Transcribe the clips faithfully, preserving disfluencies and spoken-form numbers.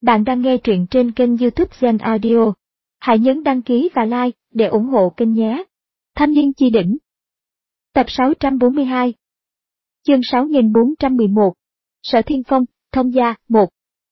Bạn đang nghe truyện trên kênh YouTube Zen Audio. Hãy nhấn đăng ký và like để ủng hộ kênh nhé. Thanh niên chi đỉnh. Tập sáu trăm bốn mươi hai. Chương sáu nghìn bốn trăm mười một. Sở Thiên Phong, Thông Gia, một.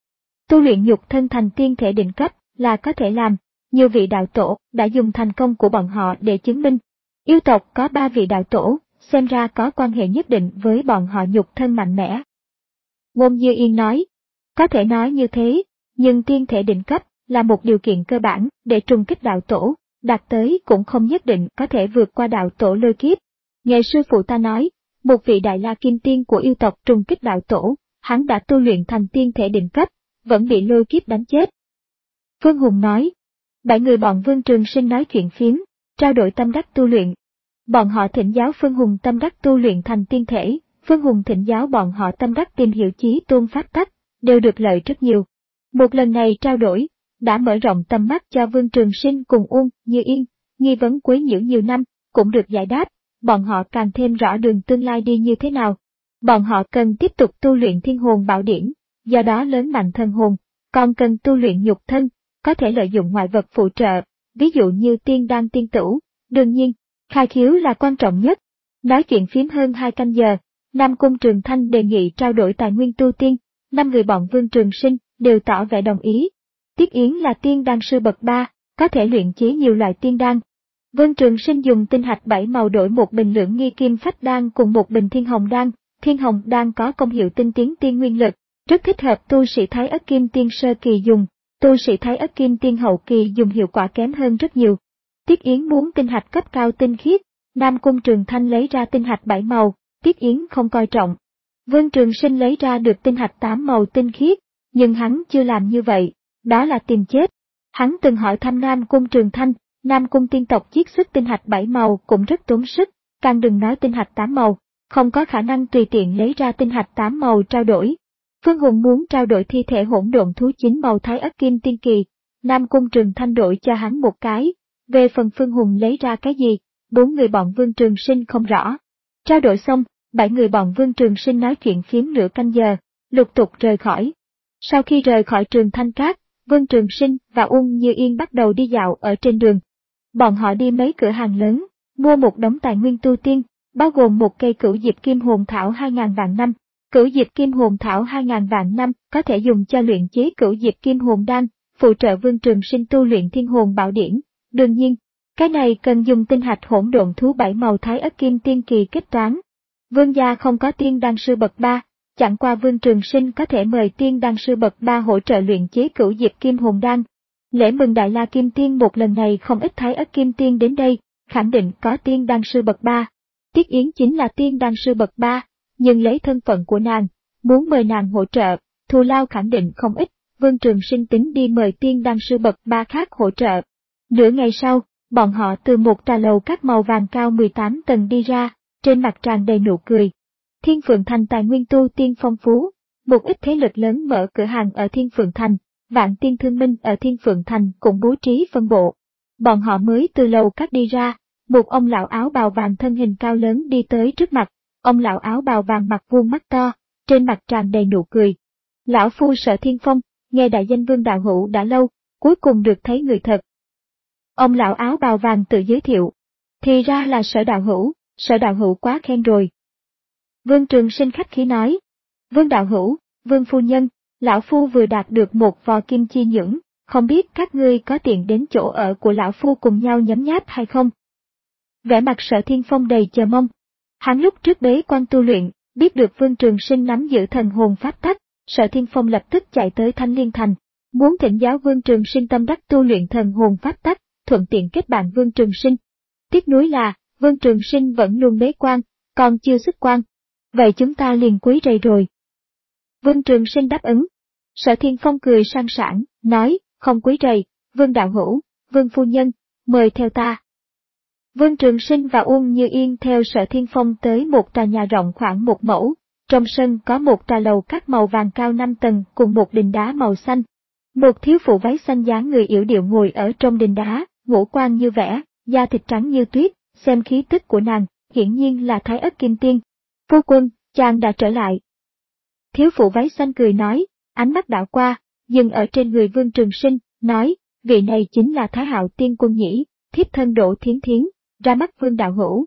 Tu luyện nhục thân thành tiên thể đỉnh cấp là có thể làm, nhiều vị đạo tổ đã dùng thành công của bọn họ để chứng minh. Yêu tộc có ba vị đạo tổ, xem ra có quan hệ nhất định với bọn họ nhục thân mạnh mẽ. Ngôn Như Yên nói, có thể nói như thế, nhưng tiên thể đỉnh cấp là một điều kiện cơ bản để trùng kích đạo tổ, đạt tới cũng không nhất định có thể vượt qua đạo tổ lôi kiếp. Nghe sư phụ ta nói, một vị đại la kim tiên của yêu tộc trùng kích đạo tổ, hắn đã tu luyện thành tiên thể đỉnh cấp, vẫn bị lôi kiếp đánh chết. Vương Hùng nói, bảy người bọn Vương Trường Sinh nói chuyện phiếm, trao đổi tâm đắc tu luyện. Bọn họ thỉnh giáo Vương Hùng tâm đắc tu luyện thành tiên thể, Vương Hùng thỉnh giáo bọn họ tâm đắc tìm hiểu chí tôn pháp tắc, đều được lợi rất nhiều. Một lần này trao đổi, đã mở rộng tầm mắt cho Vương Trường Sinh cùng Uông Như Yên, nghi vấn quấy nhiễu nhiều năm, cũng được giải đáp, bọn họ càng thêm rõ đường tương lai đi như thế nào. Bọn họ cần tiếp tục tu luyện thiên hồn bảo điển, do đó lớn mạnh thân hồn, còn cần tu luyện nhục thân, có thể lợi dụng ngoại vật phụ trợ, ví dụ như tiên đan tiên tửu, đương nhiên, khai khiếu là quan trọng nhất. Nói chuyện phím hơn hai canh giờ, Nam Cung Trường Thanh đề nghị trao đổi tài nguyên tu tiên, năm người bọn Vương Trường Sinh đều tỏ vẻ đồng ý. Tiết Yến là tiên đan sư bậc ba, có thể luyện chế nhiều loại tiên đan. Vương Trường Sinh dùng tinh hạch bảy màu đổi một bình lưỡng nghi kim phách đan cùng một bình thiên hồng đan. Thiên hồng đan có công hiệu tinh tiến tiên nguyên lực, rất thích hợp tu sĩ Thái Ất Kim Tiên sơ kỳ dùng, tu sĩ Thái Ất Kim Tiên hậu kỳ dùng hiệu quả kém hơn rất nhiều. Tiết Yến muốn tinh hạch cấp cao tinh khiết, Nam Cung Trường Thanh lấy ra tinh hạch bảy màu, Tiết Yến không coi trọng. Vương Trường Sinh lấy ra được tinh hạch tám màu tinh khiết, nhưng hắn chưa làm như vậy, đó là tìm chết. Hắn từng hỏi thăm Nam Cung Trường Thanh, Nam Cung tiên tộc chiết xuất tinh hạch bảy màu cũng rất tốn sức, càng đừng nói tinh hạch tám màu, không có khả năng tùy tiện lấy ra tinh hạch tám màu trao đổi. Phương Hùng muốn trao đổi thi thể hỗn độn thú chín màu Thái Ất Kim Tiên kỳ, Nam Cung Trường Thanh đổi cho hắn một cái, về phần Phương Hùng lấy ra cái gì, bốn người bọn Vương Trường Sinh không rõ. Trao đổi xong, bảy người bọn Vương Trường Sinh nói chuyện phiếm nửa canh giờ, lục tục rời khỏi. Sau khi rời khỏi Trường Thanh Cát, Vương Trường Sinh và Uông Như Yên bắt đầu đi dạo ở trên đường. Bọn họ đi mấy cửa hàng lớn, mua một đống tài nguyên tu tiên, bao gồm một cây cửu diệp kim hồn thảo hai ngàn vạn năm. Cửu diệp kim hồn thảo hai ngàn vạn năm có thể dùng cho luyện chế cửu diệp kim hồn đan, phụ trợ Vương Trường Sinh tu luyện thiên hồn bảo điển. Đương nhiên, cái này cần dùng tinh hạch hỗn độn thú bảy màu Thái Ất Kim Tiên kỳ kết toán. Vương gia không có tiên đan sư bậc ba, chẳng qua Vương Trường Sinh có thể mời tiên đan sư bậc ba hỗ trợ luyện chế cửu diệp kim hồn đan. Lễ mừng Đại La Kim Tiên một lần này không ít Thái Ất Kim Tiên đến đây, khẳng định có tiên đan sư bậc ba. Tiết Yến chính là tiên đan sư bậc ba, nhưng lấy thân phận của nàng, muốn mời nàng hỗ trợ, thù lao khẳng định không ít, Vương Trường Sinh tính đi mời tiên đan sư bậc ba khác hỗ trợ. Nửa ngày sau, bọn họ từ một trà lầu các màu vàng cao mười tám tầng đi ra, trên mặt tràn đầy nụ cười. Thiên Phượng Thành tài nguyên tu tiên phong phú, một ít thế lực lớn mở cửa hàng ở Thiên Phượng Thành, Vạn Tiên Thương Minh ở Thiên Phượng Thành cũng bố trí phân bộ. Bọn họ mới từ lầu các đi ra, một ông lão áo bào vàng thân hình cao lớn đi tới trước mặt, ông lão áo bào vàng mặt vuông mắt to, trên mặt tràn đầy nụ cười. Lão phu Sở Thiên Phong, nghe đại danh Vương đạo hữu đã lâu, cuối cùng được thấy người thật. Ông lão áo bào vàng tự giới thiệu, thì ra là Sở đạo hữu, Sở đạo hữu quá khen rồi. Vương Trường Sinh khách khí nói, Vương đạo hữu, Vương phu nhân, lão phu vừa đạt được một vò kim chi nhưỡng, không biết các ngươi có tiện đến chỗ ở của lão phu cùng nhau nhấm nháp hay không? Vẻ mặt Sở Thiên Phong đầy chờ mong. Hắn lúc trước bế quan tu luyện, biết được Vương Trường Sinh nắm giữ thần hồn pháp tắc, Sở Thiên Phong lập tức chạy tới Thanh Liên Thành, muốn thỉnh giáo Vương Trường Sinh tâm đắc tu luyện thần hồn pháp tắc, thuận tiện kết bạn Vương Trường Sinh. Tiếc nuối là, Vương Trường Sinh vẫn luôn bế quan, còn chưa xuất quan. Vậy chúng ta liền quấy rầy rồi. Vương Trường Sinh đáp ứng. Sở Thiên Phong cười sang sảng, nói, không quấy rầy, Vương đạo hữu, Vương phu nhân, mời theo ta. Vương Trường Sinh và Uông Như Yên theo Sở Thiên Phong tới một tòa nhà rộng khoảng một mẫu, trong sân có một trà lầu các màu vàng cao năm tầng cùng một đình đá màu xanh. Một thiếu phụ váy xanh dáng người yểu điệu ngồi ở trong đình đá, ngũ quan như vẽ, da thịt trắng như tuyết, xem khí tức của nàng, hiển nhiên là Thái Ất Kim Tiên. Phu quân, chàng đã trở lại. Thiếu phụ váy xanh cười nói, ánh mắt đảo qua, dừng ở trên người Vương Trường Sinh, nói, vị này chính là Thái Hạo Tiên Quân nhỉ, thiếp thân Đỗ Thiến Thiến, ra mắt Vương đạo hữu.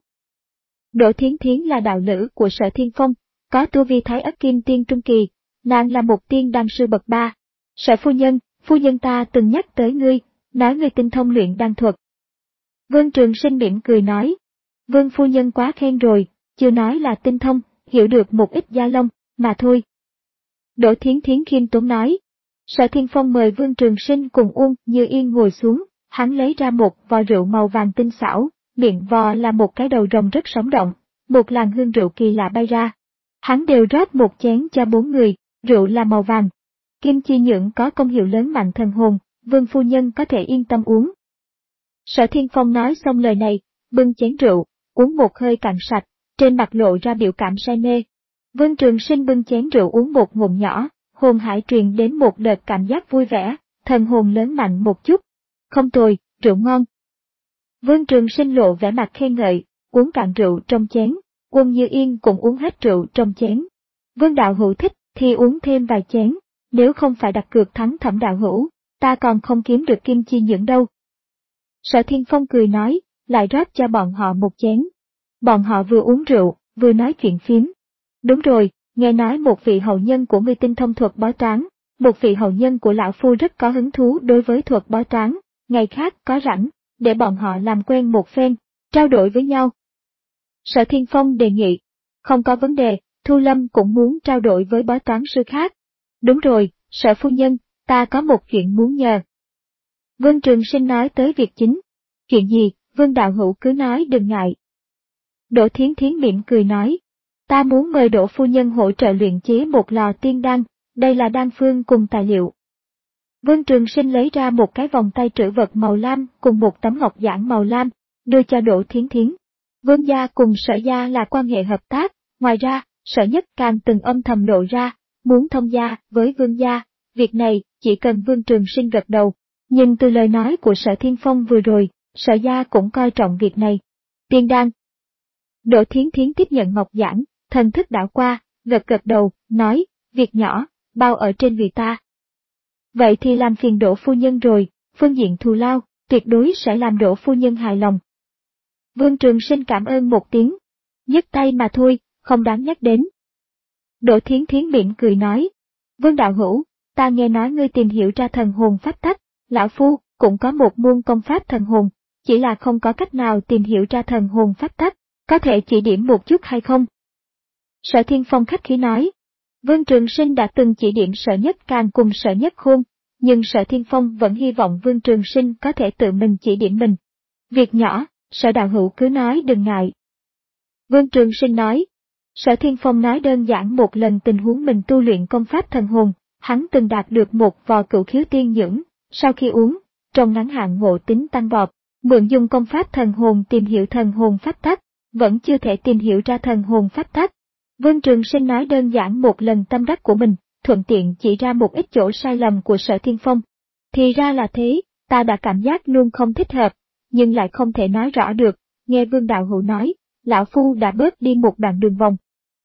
Đỗ Thiến Thiến là đạo lữ của Sở Thiên Phong, có tu vi Thái Ất Kim Tiên Trung Kỳ, nàng là một tiên đan sư bậc ba. Sở phu nhân, phu nhân ta từng nhắc tới ngươi, nói ngươi tinh thông luyện đan thuật. Vương Trường Sinh mỉm cười nói, Vương phu nhân quá khen rồi, chưa nói là tinh thông, hiểu được một ít gia lông, mà thôi. Đỗ Thiến Thiến khiêm tốn nói. Sở Thiên Phong mời Vương Trường Sinh cùng Uông Như Yên ngồi xuống, hắn lấy ra một vò rượu màu vàng tinh xảo, miệng vò là một cái đầu rồng rất sống động, một làn hương rượu kỳ lạ bay ra. Hắn đều rót một chén cho bốn người, rượu là màu vàng. Kim chi nhưỡng có công hiệu lớn mạnh thần hồn, Vương phu nhân có thể yên tâm uống. Sở Thiên Phong nói xong lời này, bưng chén rượu, uống một hơi cạn sạch, trên mặt lộ ra biểu cảm say mê. Vương Trường Sinh bưng chén rượu uống một ngụm nhỏ, hồn hải truyền đến một đợt cảm giác vui vẻ, thần hồn lớn mạnh một chút. Không tồi, rượu ngon. Vương Trường Sinh lộ vẻ mặt khen ngợi, uống cạn rượu trong chén, Uông Như Yên cũng uống hết rượu trong chén. Vương đạo hữu thích thì uống thêm vài chén, nếu không phải đặt cược thắng Thẩm đạo hữu, ta còn không kiếm được kim chi nhưỡng đâu. Sở Thiên Phong cười nói, lại rót cho bọn họ một chén. Bọn họ vừa uống rượu, vừa nói chuyện phím. Đúng rồi, nghe nói một vị hậu nhân của ngươi tinh thông thuật bói toán, một vị hậu nhân của lão phu rất có hứng thú đối với thuật bói toán, ngày khác có rảnh, để bọn họ làm quen một phen, trao đổi với nhau. Sở Thiên Phong đề nghị, không có vấn đề, Thu Lâm cũng muốn trao đổi với bói toán sư khác. Đúng rồi, Sở phu nhân, ta có một chuyện muốn nhờ. Vương Trường Sinh nói tới việc chính. Chuyện gì, Vương đạo hữu cứ nói đừng ngại. Đỗ Thiến Thiến mỉm cười nói, ta muốn mời Đỗ phu nhân hỗ trợ luyện chế một lò tiên đan, đây là đan phương cùng tài liệu. Vương Trường Sinh lấy ra một cái vòng tay trữ vật màu lam cùng một tấm ngọc giản màu lam, đưa cho Đỗ Thiến Thiến. Vương gia cùng Sở gia là quan hệ hợp tác, ngoài ra, Sở Nhất càng từng âm thầm lộ ra, muốn thông gia với Vương gia, việc này chỉ cần Vương Trường Sinh gật đầu. Nhưng từ lời nói của Sở Thiên Phong vừa rồi, Sở gia cũng coi trọng việc này. Tiên đan. Đỗ Thiến Thiến tiếp nhận ngọc giản, thần thức đảo qua, gật gật đầu, nói, việc nhỏ, bao ở trên người ta. Vậy thì làm phiền Đỗ phu nhân rồi, phương diện thù lao, tuyệt đối sẽ làm Đỗ phu nhân hài lòng. Vương Trường Sinh cảm ơn một tiếng, nhấc tay mà thôi, không đáng nhắc đến. Đỗ Thiến Thiến mỉm cười nói, Vương đạo hữu, ta nghe nói ngươi tìm hiểu ra thần hồn pháp tắc, lão phu cũng có một môn công pháp thần hồn, chỉ là không có cách nào tìm hiểu ra thần hồn pháp tắc, có thể chỉ điểm một chút hay không? Sở Thiên Phong khách khí nói, Vương Trường Sinh đã từng chỉ điểm Sở Nhất Càng cùng Sở Nhất Khôn, nhưng Sở Thiên Phong vẫn hy vọng Vương Trường Sinh có thể tự mình chỉ điểm mình. Việc nhỏ, Sở đạo hữu cứ nói đừng ngại. Vương Trường Sinh nói, Sở Thiên Phong nói đơn giản một lần tình huống mình tu luyện công pháp thần hồn, hắn từng đạt được một vò cửu khiếu tiên nhưỡng, sau khi uống, trong ngắn hạn ngộ tính tăng vọt, mượn dùng công pháp thần hồn tìm hiểu thần hồn pháp tắc, vẫn chưa thể tìm hiểu ra thần hồn pháp tắc. Vương Trường Sinh nói đơn giản một lần tâm đắc của mình, thuận tiện chỉ ra một ít chỗ sai lầm của Sở Thiên Phong. Thì ra là thế, ta đã cảm giác luôn không thích hợp, nhưng lại không thể nói rõ được, nghe Vương đạo hữu nói, lão phu đã bớt đi một đoạn đường vòng.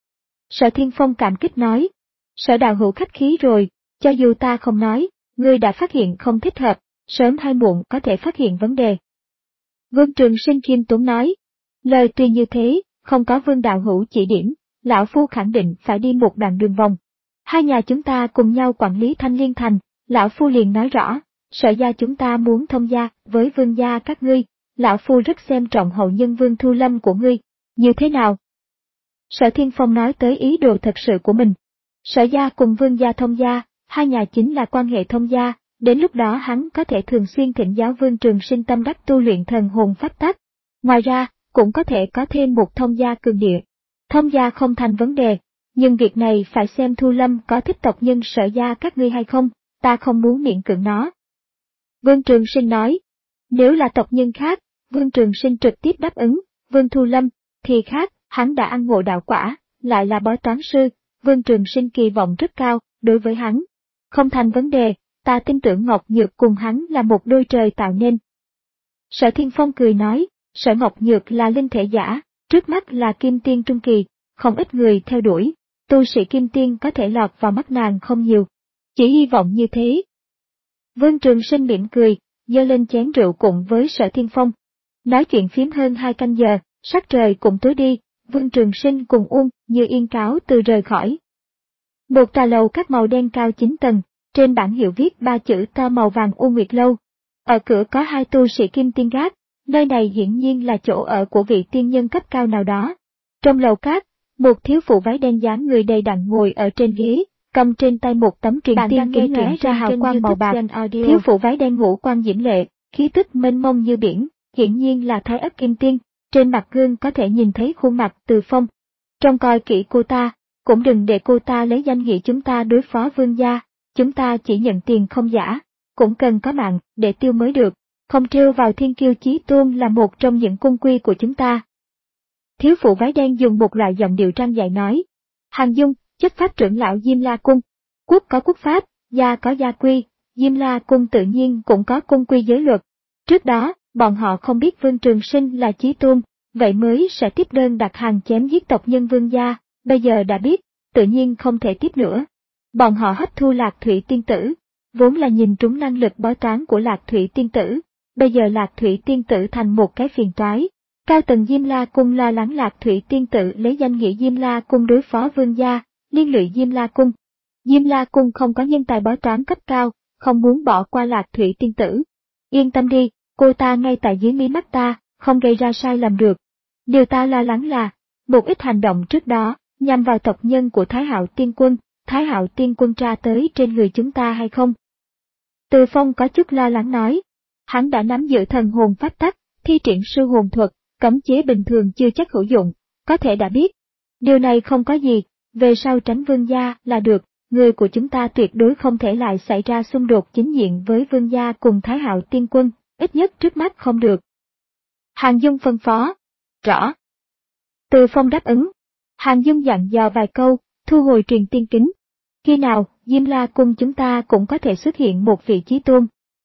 Sở Thiên Phong cảm kích nói, Sở đạo hữu khách khí rồi, cho dù ta không nói, ngươi đã phát hiện không thích hợp, sớm hay muộn có thể phát hiện vấn đề. Vương Trường Sinh khiêm tốn nói, lời tuy như thế, không có Vương đạo hữu chỉ điểm, lão phu khẳng định phải đi một đoạn đường vòng. Hai nhà chúng ta cùng nhau quản lý Thanh Liên Thành, lão phu liền nói rõ, Sở gia chúng ta muốn thông gia với Vương gia các ngươi, lão phu rất xem trọng hậu nhân Vương Thu Lâm của ngươi, như thế nào? Sở Thiên Phong nói tới ý đồ thật sự của mình. Sở gia cùng Vương gia thông gia, hai nhà chính là quan hệ thông gia, đến lúc đó hắn có thể thường xuyên thỉnh giáo Vương Trường Sinh tâm đắc tu luyện thần hồn pháp tắc. Ngoài ra, cũng có thể có thêm một thông gia cường địa. Thông gia không thành vấn đề, nhưng việc này phải xem Thu Lâm có thích tộc nhân Sở gia các ngươi hay không, ta không muốn miễn cưỡng nó. Vương Trường Sinh nói, nếu là tộc nhân khác, Vương Trường Sinh trực tiếp đáp ứng, Vương Thu Lâm, thì khác, hắn đã ăn ngộ đạo quả, lại là bói toán sư, Vương Trường Sinh kỳ vọng rất cao, đối với hắn. Không thành vấn đề, ta tin tưởng Ngọc Nhược cùng hắn là một đôi trời tạo nên. Sở Thiên Phong cười nói, Sở Ngọc Nhược là linh thể giả, trước mắt là Kim Tiên Trung Kỳ, không ít người theo đuổi, tu sĩ Kim Tiên có thể lọt vào mắt nàng không nhiều. Chỉ hy vọng như thế, Vương Trường Sinh mỉm cười, giơ lên chén rượu cùng với Sở Thiên Phong. Nói chuyện phím hơn hai canh giờ, sắc trời cũng tối đi, Vương Trường Sinh cùng Uông Như Yên cáo từ rời khỏi. Một tòa lầu các màu đen cao chín tầng, trên bảng hiệu viết ba chữ to màu vàng U Nguyệt Lâu. Ở cửa có hai tu sĩ kim tiên gác, nơi này hiển nhiên là chỗ ở của vị tiên nhân cấp cao nào đó. Trong lầu các, một thiếu phụ váy đen dáng người đầy đặn ngồi ở trên ghế, cầm trên tay một tấm truyền tiên kính lóe ra hào quang màu bạc. Thiếu phụ váy đen ngũ quan diễm lệ, khí tức mênh mông như biển, hiển nhiên là Thái Ất Kim Tiên, trên mặt gương có thể nhìn thấy khuôn mặt Từ Phong. Trông coi kỹ cô ta, cũng đừng để cô ta lấy danh nghĩa chúng ta đối phó vương gia, chúng ta chỉ nhận tiền không giả, cũng cần có mạng để tiêu mới được, không trêu vào thiên kiêu chí tôn là một trong những cung quy của chúng ta. Thiếu phụ váy đen dùng một loại giọng điệu trang dạy nói. Hàng Dung, chấp pháp trưởng lão Diêm La Cung. Quốc có quốc pháp, gia có gia quy, Diêm La Cung tự nhiên cũng có cung quy giới luật. Trước đó, bọn họ không biết Vương Trường Sinh là chí tôn, vậy mới sẽ tiếp đơn đặt hàng chém giết tộc nhân vương gia, bây giờ đã biết, tự nhiên không thể tiếp nữa. Bọn họ hấp thu Lạc Thủy Tiên Tử, vốn là nhìn trúng năng lực bói toán của Lạc Thủy Tiên Tử, bây giờ Lạc Thủy Tiên Tử thành một cái phiền toái. Cao tầng Diêm La Cung lo lắng Lạc Thủy Tiên Tử lấy danh nghĩa Diêm La Cung đối phó vương gia, liên lụy Diêm La Cung. Diêm La Cung không có nhân tài bói toán cấp cao, không muốn bỏ qua Lạc Thủy Tiên Tử. Yên tâm đi, cô ta ngay tại dưới mí mắt ta, không gây ra sai lầm được. Điều ta lo lắng là, một ít hành động trước đó, nhằm vào tộc nhân của Thái Hạo Tiên Quân, Thái Hạo Tiên Quân tra tới trên người chúng ta hay không? Từ Phong có chút lo lắng nói, hắn đã nắm giữ thần hồn pháp tắc, thi triển sư hồn thuật, cấm chế bình thường chưa chắc hữu dụng, có thể đã biết. Điều này không có gì, về sau tránh vương gia là được, người của chúng ta tuyệt đối không thể lại xảy ra xung đột chính diện với vương gia cùng Thái Hạo Tiên Quân, ít nhất trước mắt không được. Hàng Dung phân phó. Rõ. Từ Phong đáp ứng. Hàng Dung dặn dò vài câu, thu hồi truyền tiên kính. Khi nào, Diêm La Cung chúng ta cũng có thể xuất hiện một vị chí tôn.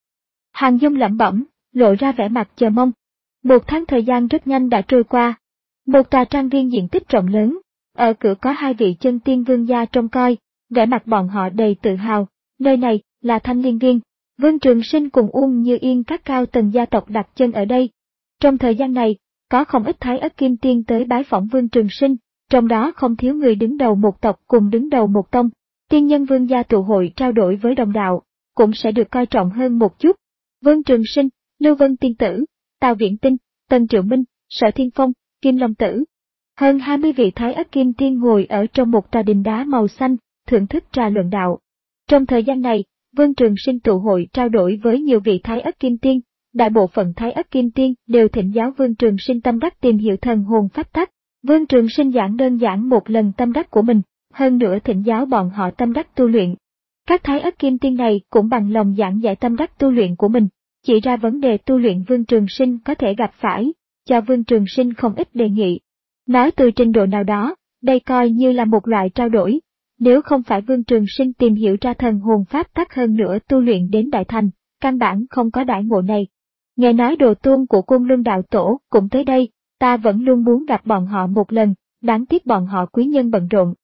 Hàng Dung lẩm bẩm, lộ ra vẻ mặt chờ mong. Một tháng thời gian rất nhanh đã trôi qua. Một tòa trang viên diện tích rộng lớn, ở cửa có hai vị chân tiên vương gia trông coi, vẻ mặt bọn họ đầy tự hào, nơi này là Thanh Liên Viên. Vương Trường Sinh cùng Uông Như Yên các cao tầng gia tộc đặt chân ở đây. Trong thời gian này, có không ít Thái Ất Kim Tiên tới bái phỏng Vương Trường Sinh, trong đó không thiếu người đứng đầu một tộc cùng đứng đầu một tông. Tiên nhân vương gia tụ hội trao đổi với đồng đạo, cũng sẽ được coi trọng hơn một chút. Vương Trường Sinh, Lưu Vân Tiên Tử, Tào Viễn Tinh, Tần Triệu Minh, Sở Thiên Phong, Kim Long Tử. Hơn hai mươi vị Thái Ất Kim Tiên ngồi ở trong một tòa đình đá màu xanh, thưởng thức trà luận đạo. Trong thời gian này, Vương Trường Sinh tụ hội trao đổi với nhiều vị Thái Ất Kim Tiên, đại bộ phận Thái Ất Kim Tiên đều thỉnh giáo Vương Trường Sinh tâm đắc tìm hiểu thần hồn pháp tắc. Vương Trường Sinh giảng đơn giản một lần tâm đắc của mình, hơn nữa thỉnh giáo bọn họ tâm đắc tu luyện. Các Thái Ất Kim Tiên này cũng bằng lòng giảng giải tâm đắc tu luyện của mình, chỉ ra vấn đề tu luyện Vương Trường Sinh có thể gặp phải, cho Vương Trường Sinh không ít đề nghị. Nói từ trình độ nào đó, đây coi như là một loại trao đổi. Nếu không phải Vương Trường Sinh tìm hiểu ra thần hồn pháp tắc hơn nữa tu luyện đến đại thành, căn bản không có đãi ngộ này. Nghe nói đồ tôn của Côn Luân Đạo Tổ cũng tới đây, ta vẫn luôn muốn gặp bọn họ một lần, đáng tiếc bọn họ quý nhân bận rộn.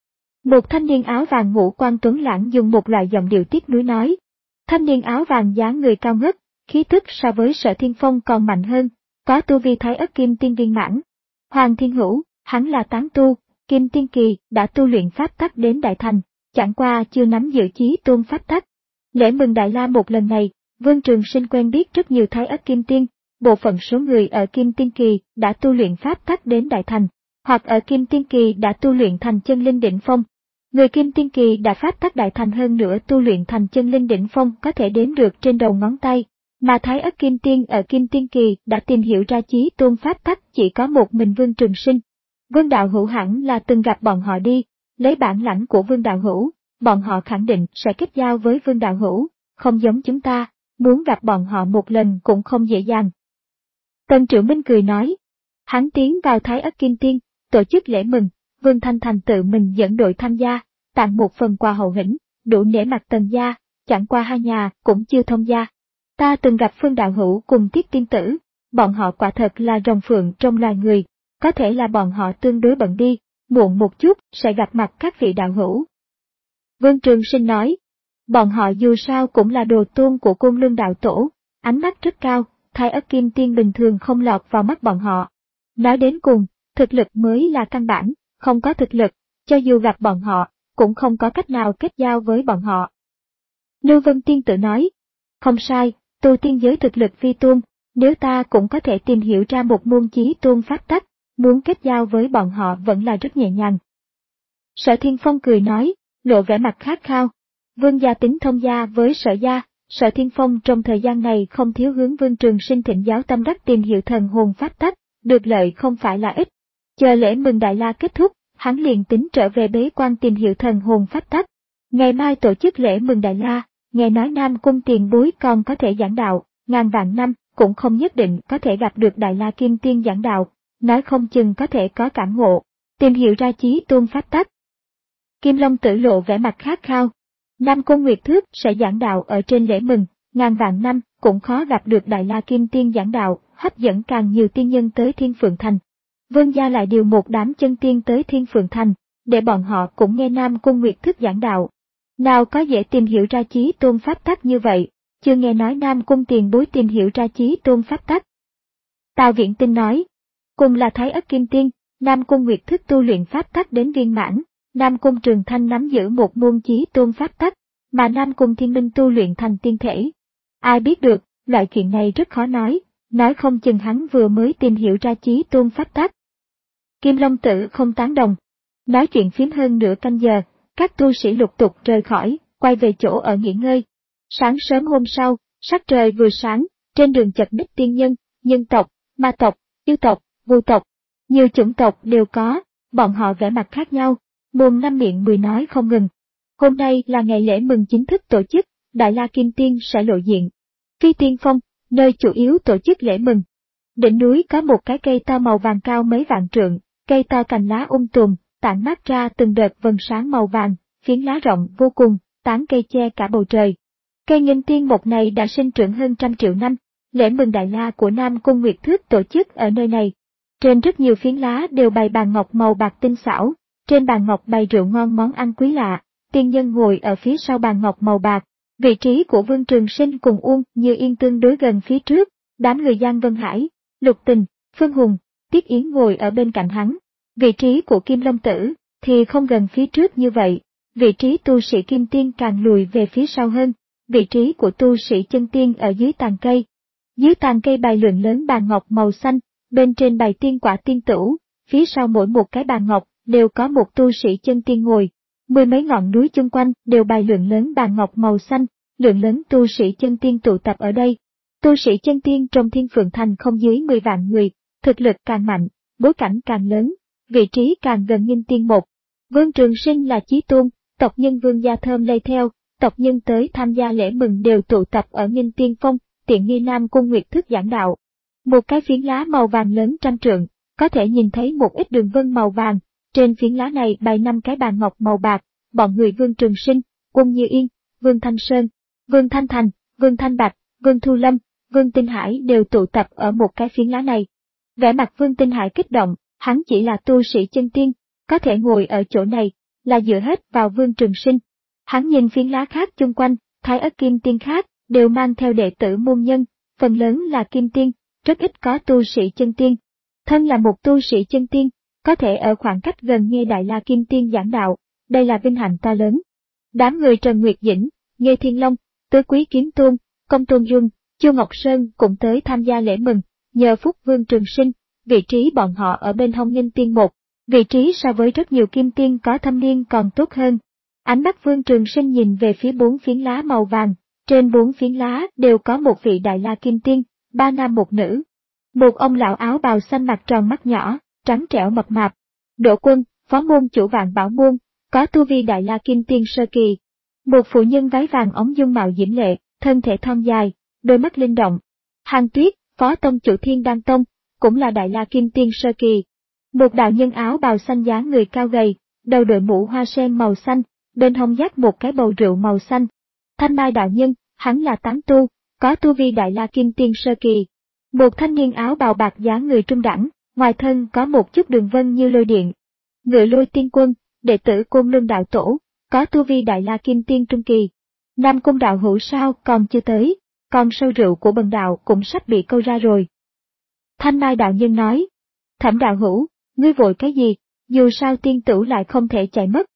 Một thanh niên áo vàng ngũ quan tuấn lãng dùng một loại giọng điệu tiếc nuối nói. Thanh niên áo vàng dáng người cao ngất, khí tức so với Sở Thiên Phong còn mạnh hơn, có tu vi Thái Ất Kim Tiên viên mãn. Hoàng Thiên Hữu, hắn là tán tu, Kim Tiên Kỳ đã tu luyện pháp tắc đến đại thành, chẳng qua chưa nắm giữ chí tôn pháp tắc. Lễ mừng Đại La một lần này, Vương Trường Sinh quen biết rất nhiều Thái Ất Kim Tiên, bộ phận số người ở Kim Tiên Kỳ đã tu luyện pháp tắc đến đại thành, hoặc ở Kim Tiên Kỳ đã tu luyện thành chân linh đỉnh phong. Người Kim Tiên Kỳ đã pháp tắc đại thành hơn nữa tu luyện thành chân linh đỉnh phong có thể đếm được trên đầu ngón tay, mà Thái Ất Kim Tiên ở Kim Tiên Kỳ đã tìm hiểu ra chí tôn pháp tắc chỉ có một mình Vương Trường Sinh. Vương Đạo Hữu hẳn là từng gặp bọn họ đi, lấy bản lãnh của Vương Đạo Hữu, bọn họ khẳng định sẽ kết giao với Vương Đạo Hữu, không giống chúng ta, muốn gặp bọn họ một lần cũng không dễ dàng. Tần Triệu Minh cười nói, hắn tiến vào Thái Ất Kim Tiên, tổ chức lễ mừng, Vương Thanh Thành tự mình dẫn đội tham gia, tặng một phần quà hậu hĩnh, đủ nể mặt Tần gia, chẳng qua hai nhà cũng chưa thông gia. Ta từng gặp Phương Đạo Hữu cùng Tiết Tiên Tử, bọn họ quả thật là rồng phượng trong loài người, có thể là bọn họ tương đối bận đi, muộn một chút sẽ gặp mặt các vị đạo hữu. Vương Trường Sinh nói, Bọn họ dù sao cũng là đồ tôn của Côn Luân đạo tổ, ánh mắt rất cao, Thái Ất Kim Tiên bình thường không lọt vào mắt bọn họ. Nói đến cùng, thực lực mới là căn bản, không có thực lực, cho dù gặp bọn họ, cũng không có cách nào kết giao với bọn họ. Lưu Vân Tiên tự nói, không sai, tu tiên giới thực lực phi tôn, nếu ta cũng có thể tìm hiểu ra một môn chí tôn pháp tắc, muốn kết giao với bọn họ vẫn là rất nhẹ nhàng. Sở Thiên Phong cười nói, lộ vẻ mặt khát khao. Vương gia tính thông gia với Sở gia, Sở Thiên Phong trong thời gian này không thiếu hướng Vương Trường Sinh thỉnh giáo tâm đắc tìm hiểu thần hồn pháp tắc, được lợi không phải là ít. Chờ lễ mừng Đại La kết thúc, hắn liền tính trở về bế quan tìm hiểu thần hồn pháp tắc. Ngày mai tổ chức lễ mừng Đại La, nghe nói Nam Cung tiền bối còn có thể giảng đạo, ngàn vạn năm cũng không nhất định có thể gặp được Đại La Kim Tiên giảng đạo, nói không chừng có thể có cảm ngộ, tìm hiểu ra chí tôn pháp tắc. Kim Long Tử lộ vẻ mặt khát khao. Nam Cung Nguyệt Thước sẽ giảng đạo ở trên lễ mừng, ngàn vạn năm cũng khó gặp được Đại La Kim Tiên giảng đạo, hấp dẫn càng nhiều tiên nhân tới Thiên Phượng Thành. Vương gia lại điều một đám chân tiên tới Thiên Phượng Thành, để bọn họ cũng nghe Nam Cung Nguyệt Thước giảng đạo. Nào có dễ tìm hiểu ra chí tôn pháp tắc như vậy, chưa nghe nói Nam Cung tiền bối tìm hiểu ra chí tôn pháp tắc. Tào Viễn Tinh nói, cùng là Thái Ất Kim Tiên, Nam Cung Nguyệt Thức tu luyện pháp tắc đến viên mãn, Nam Cung Trường Thanh nắm giữ một môn chí tôn pháp tắc, mà Nam Cung Thiên Minh tu luyện thành tiên thể. Ai biết được, loại chuyện này rất khó nói, nói không chừng hắn vừa mới tìm hiểu ra chí tôn pháp tắc. Kim Long Tử không tán đồng. Nói chuyện phím hơn nửa canh giờ, các tu sĩ lục tục rời khỏi, quay về chỗ ở nghỉ ngơi. Sáng sớm hôm sau, sắc trời vừa sáng, trên đường chật ních tiên nhân, nhân tộc, ma tộc, yêu tộc, vu tộc, nhiều chủng tộc đều có, bọn họ vẻ mặt khác nhau, mồm năm miệng mười nói không ngừng. Hôm nay là ngày lễ mừng chính thức tổ chức, Đại La Kim Tiên sẽ lộ diện. Phi Tiên Phong, nơi chủ yếu tổ chức lễ mừng. Đỉnh núi có một cái cây to màu vàng cao mấy vạn trượng, cây to cành lá um tùm, tản mát ra từng đợt vầng sáng màu vàng, phiến lá rộng vô cùng, tán cây che cả bầu trời. Cây nghênh tiên mục này đã sinh trưởng hơn trăm triệu năm, lễ mừng Đại La của Nam Cung Nguyệt Thước tổ chức ở nơi này. Trên rất nhiều phiến lá đều bày bàn ngọc màu bạc tinh xảo, trên bàn ngọc bày rượu ngon món ăn quý lạ, tiên nhân ngồi ở phía sau bàn ngọc màu bạc. Vị trí của Vương Trường Sinh cùng Uông Như Yên tương đối gần phía trước, đám người Giang Vân Hải, Lục Tình, Phương Hùng, Tiết Yến ngồi ở bên cạnh hắn. Vị trí của Kim Long Tử thì không gần phía trước như vậy, vị trí tu sĩ Kim Tiên càng lùi về phía sau hơn, vị trí của tu sĩ chân tiên ở dưới tàn cây. Dưới tàn cây bày lượng lớn bàn ngọc màu xanh, bên trên bày tiên quả tiên tửu, phía sau mỗi một cái bàn ngọc đều có một tu sĩ chân tiên ngồi. Mười mấy ngọn núi chung quanh đều bày lượng lớn bàn ngọc màu xanh, lượng lớn tu sĩ chân tiên tụ tập ở đây. Tu sĩ chân tiên trong Thiên Phượng Thành không dưới mười vạn người, thực lực càng mạnh, bối cảnh càng lớn, vị trí càng gần nghênh tiên một. Vương Trường Sinh là chí tôn, tộc nhân Vương gia Thơm lây theo, tộc nhân tới tham gia lễ mừng đều tụ tập ở nghênh tiên phong, tiện nghi Nam Cung Nguyệt Thức giảng đạo. Một cái phiến lá màu vàng lớn trăm trượng, có thể nhìn thấy một ít đường vân màu vàng, trên phiến lá này bày năm cái bàn ngọc màu bạc, bọn người Vương Trường Sinh, Uông Như Yên, Vương Thanh Sơn, Vương Thanh Thành, Vương Thanh Bạch, Vương Thu Lâm, Vương Tinh Hải đều tụ tập ở một cái phiến lá này. Vẻ mặt Vương Tinh Hải kích động, hắn chỉ là tu sĩ chân tiên, có thể ngồi ở chỗ này, là dựa hết vào Vương Trường Sinh. Hắn nhìn phiến lá khác chung quanh, Thái Ất Kim Tiên khác, đều mang theo đệ tử môn nhân, phần lớn là Kim Tiên, rất ít có tu sĩ chân tiên. Thân là một tu sĩ chân tiên, có thể ở khoảng cách gần nghe Đại La Kim Tiên giảng đạo, đây là vinh hạnh to lớn. Đám người Trần Nguyệt Dĩnh, Nghê Thiên Long, Tứ Quý Kiếm Tôn, Công Tôn Dung, Chu Ngọc Sơn cũng tới tham gia lễ mừng, nhờ phúc Vương Trường Sinh, vị trí bọn họ ở bên hông nghênh tiên một, vị trí so với rất nhiều kim tiên có thâm niên còn tốt hơn. Ánh mắt Vương Trường Sinh nhìn về phía bốn phiến lá màu vàng, trên bốn phiến lá đều có một vị Đại La Kim Tiên, ba nam một nữ. Một ông lão áo bào xanh mặt tròn mắt nhỏ, trắng trẻo mập mạp. Đỗ Quân, phó môn chủ Vạn Bảo môn, có tu vi Đại La Kim Tiên sơ kỳ. Một phụ nhân váy vàng ống dung mạo diễm lệ, thân thể thon dài, đôi mắt linh động. Hàn Tuyết, phó tông chủ Thiên Đan Tông, cũng là Đại La Kim Tiên sơ kỳ. Một đạo nhân áo bào xanh dáng người cao gầy, đầu đội mũ hoa sen màu xanh, bên hông dắt một cái bầu rượu màu xanh. Thanh Mai đạo nhân, hắn là tán tu, có tu vi Đại La Kim Tiên sơ kỳ. Một thanh niên áo bào bạc dáng người trung đẳng, ngoài thân có một chút đường vân như lôi điện. Ngự Lôi Tiên Quân, đệ tử Côn Luân đạo tổ, có tu vi Đại La Kim Tiên trung kỳ. Nam Cung đạo hữu sao còn chưa tới, còn sâu rượu của bần đạo cũng sắp bị câu ra rồi. Thanh Mai đạo nhân nói, Thẩm đạo hữu, ngươi vội cái gì, dù sao tiên tử lại không thể chạy mất.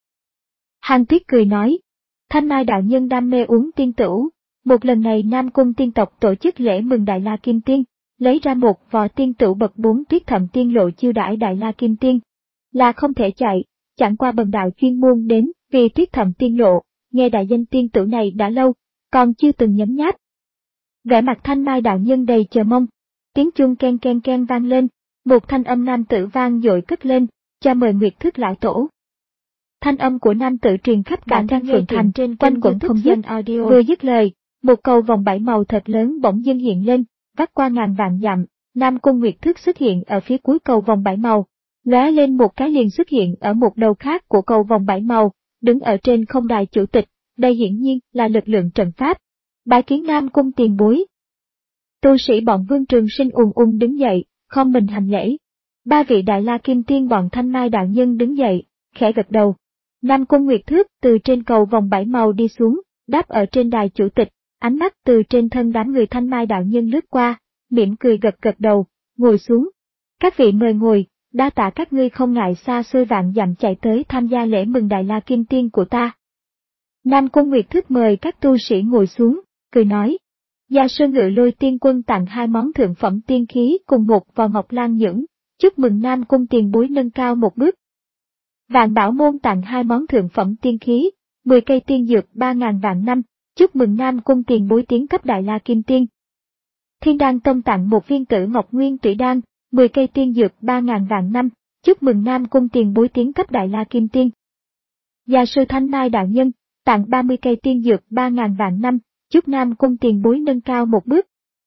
Hàn Tuyết cười nói, Thanh Mai đạo nhân đam mê uống tiên tử, một lần này Nam Cung tiên tộc tổ chức lễ mừng Đại La Kim Tiên, lấy ra một vò tiên tử bậc bốn Tuyết Thẩm Tiên Lộ chiêu đãi Đại La Kim Tiên, là không thể chạy, chẳng qua bần đạo chuyên môn đến vì Tuyết Thẩm Tiên Lộ, nghe đại danh tiên tử này đã lâu, còn chưa từng nhấm nháp. Vẻ mặt Thanh Mai đạo nhân đầy chờ mong, tiếng chuông ken ken ken vang lên, một thanh âm nam tử vang dội cất lên, cho mời Nguyệt Thức lão tổ. Thanh âm của nam tử truyền khắp cả Trang Phượng Thành trên quanh quẩn không dứt, vừa dứt lời, một cầu vòng bảy màu thật lớn bỗng dưng hiện lên, vắt qua ngàn vạn dặm, Nam Cung Nguyệt Thức xuất hiện ở phía cuối cầu vòng bảy màu, lóe lên một cái liền xuất hiện ở một đầu khác của cầu vòng bảy màu, đứng ở trên không đài chủ tịch, đây hiển nhiên là lực lượng trận pháp. Bái kiến Nam Cung tiền bối. Tu sĩ bọn Vương Trường Sinh ùn ùn đứng dậy, không mình hành lễ. Ba vị Đại La Kim Tiên bọn Thanh Mai đạo nhân đứng dậy, khẽ gật đầu. Nam Cung Nguyệt Thước từ trên cầu vòng bảy màu đi xuống, đáp ở trên đài chủ tịch, ánh mắt từ trên thân đám người Thanh Mai đạo nhân lướt qua, mỉm cười gật gật đầu, ngồi xuống. Các vị mời ngồi, đa tạ các ngươi không ngại xa xôi vạn dặm chạy tới tham gia lễ mừng Đại La Kim Tiên của ta. Nam Cung Nguyệt Thước mời các tu sĩ ngồi xuống, cười nói. Gia Sơn Ngự Lôi Tiên Quân tặng hai món thượng phẩm tiên khí cùng một vò ngọc lan nhưỡng, chúc mừng Nam Cung tiền bối nâng cao một bước. Vạn Bảo Môn tặng hai món thượng phẩm tiên khí, mười cây tiên dược ba ngàn vạn năm, chúc mừng Nam Cung tiền bối tiến cấp Đại La Kim Tiên. Thiên Đan Tông tặng một viên Tử Ngọc Nguyên Tủy Đan, mười cây tiên dược ba ngàn vạn năm, chúc mừng Nam Cung tiền bối tiến cấp Đại La Kim Tiên. Gia sư Thanh Mai đạo nhân tặng ba mươi cây tiên dược ba ngàn vạn năm, chúc Nam Cung tiền bối nâng cao một bước.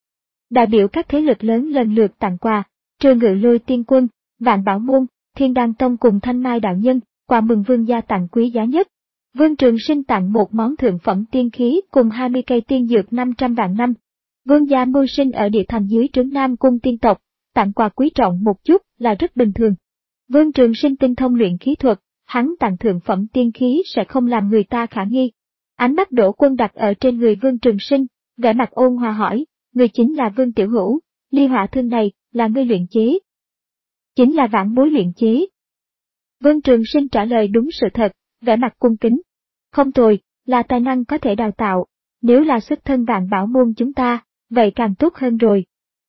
Đại biểu các thế lực lớn lần lượt tặng quà, trừ Ngự Lôi Tiên Quân, Vạn Bảo Môn, Thiên Đan Tông cùng Thanh Mai đạo nhân, quà mừng vương gia tặng quý giá nhất. Vương Trường Sinh tặng một món thượng phẩm tiên khí cùng hai mươi cây tiên dược năm trăm vạn năm. Vương gia mưu sinh ở địa thành dưới trướng Nam Cung tiên tộc, tặng quà quý trọng một chút là rất bình thường. Vương Trường Sinh tinh thông luyện khí thuật, hắn tặng thượng phẩm tiên khí sẽ không làm người ta khả nghi. Ánh mắt Đỗ Quân đặt ở trên người Vương Trường Sinh, vẻ mặt ôn hòa hỏi, người chính là Vương Tiểu Hữu, ly hỏa thương này là ngươi luyện chế? Chính là vãn bối luyện chế. Vương Trường Sinh trả lời đúng sự thật, vẻ mặt cung kính. Không tồi, là tài năng có thể đào tạo, nếu là xuất thân Vạn Bảo Môn chúng ta, vậy càng tốt hơn rồi.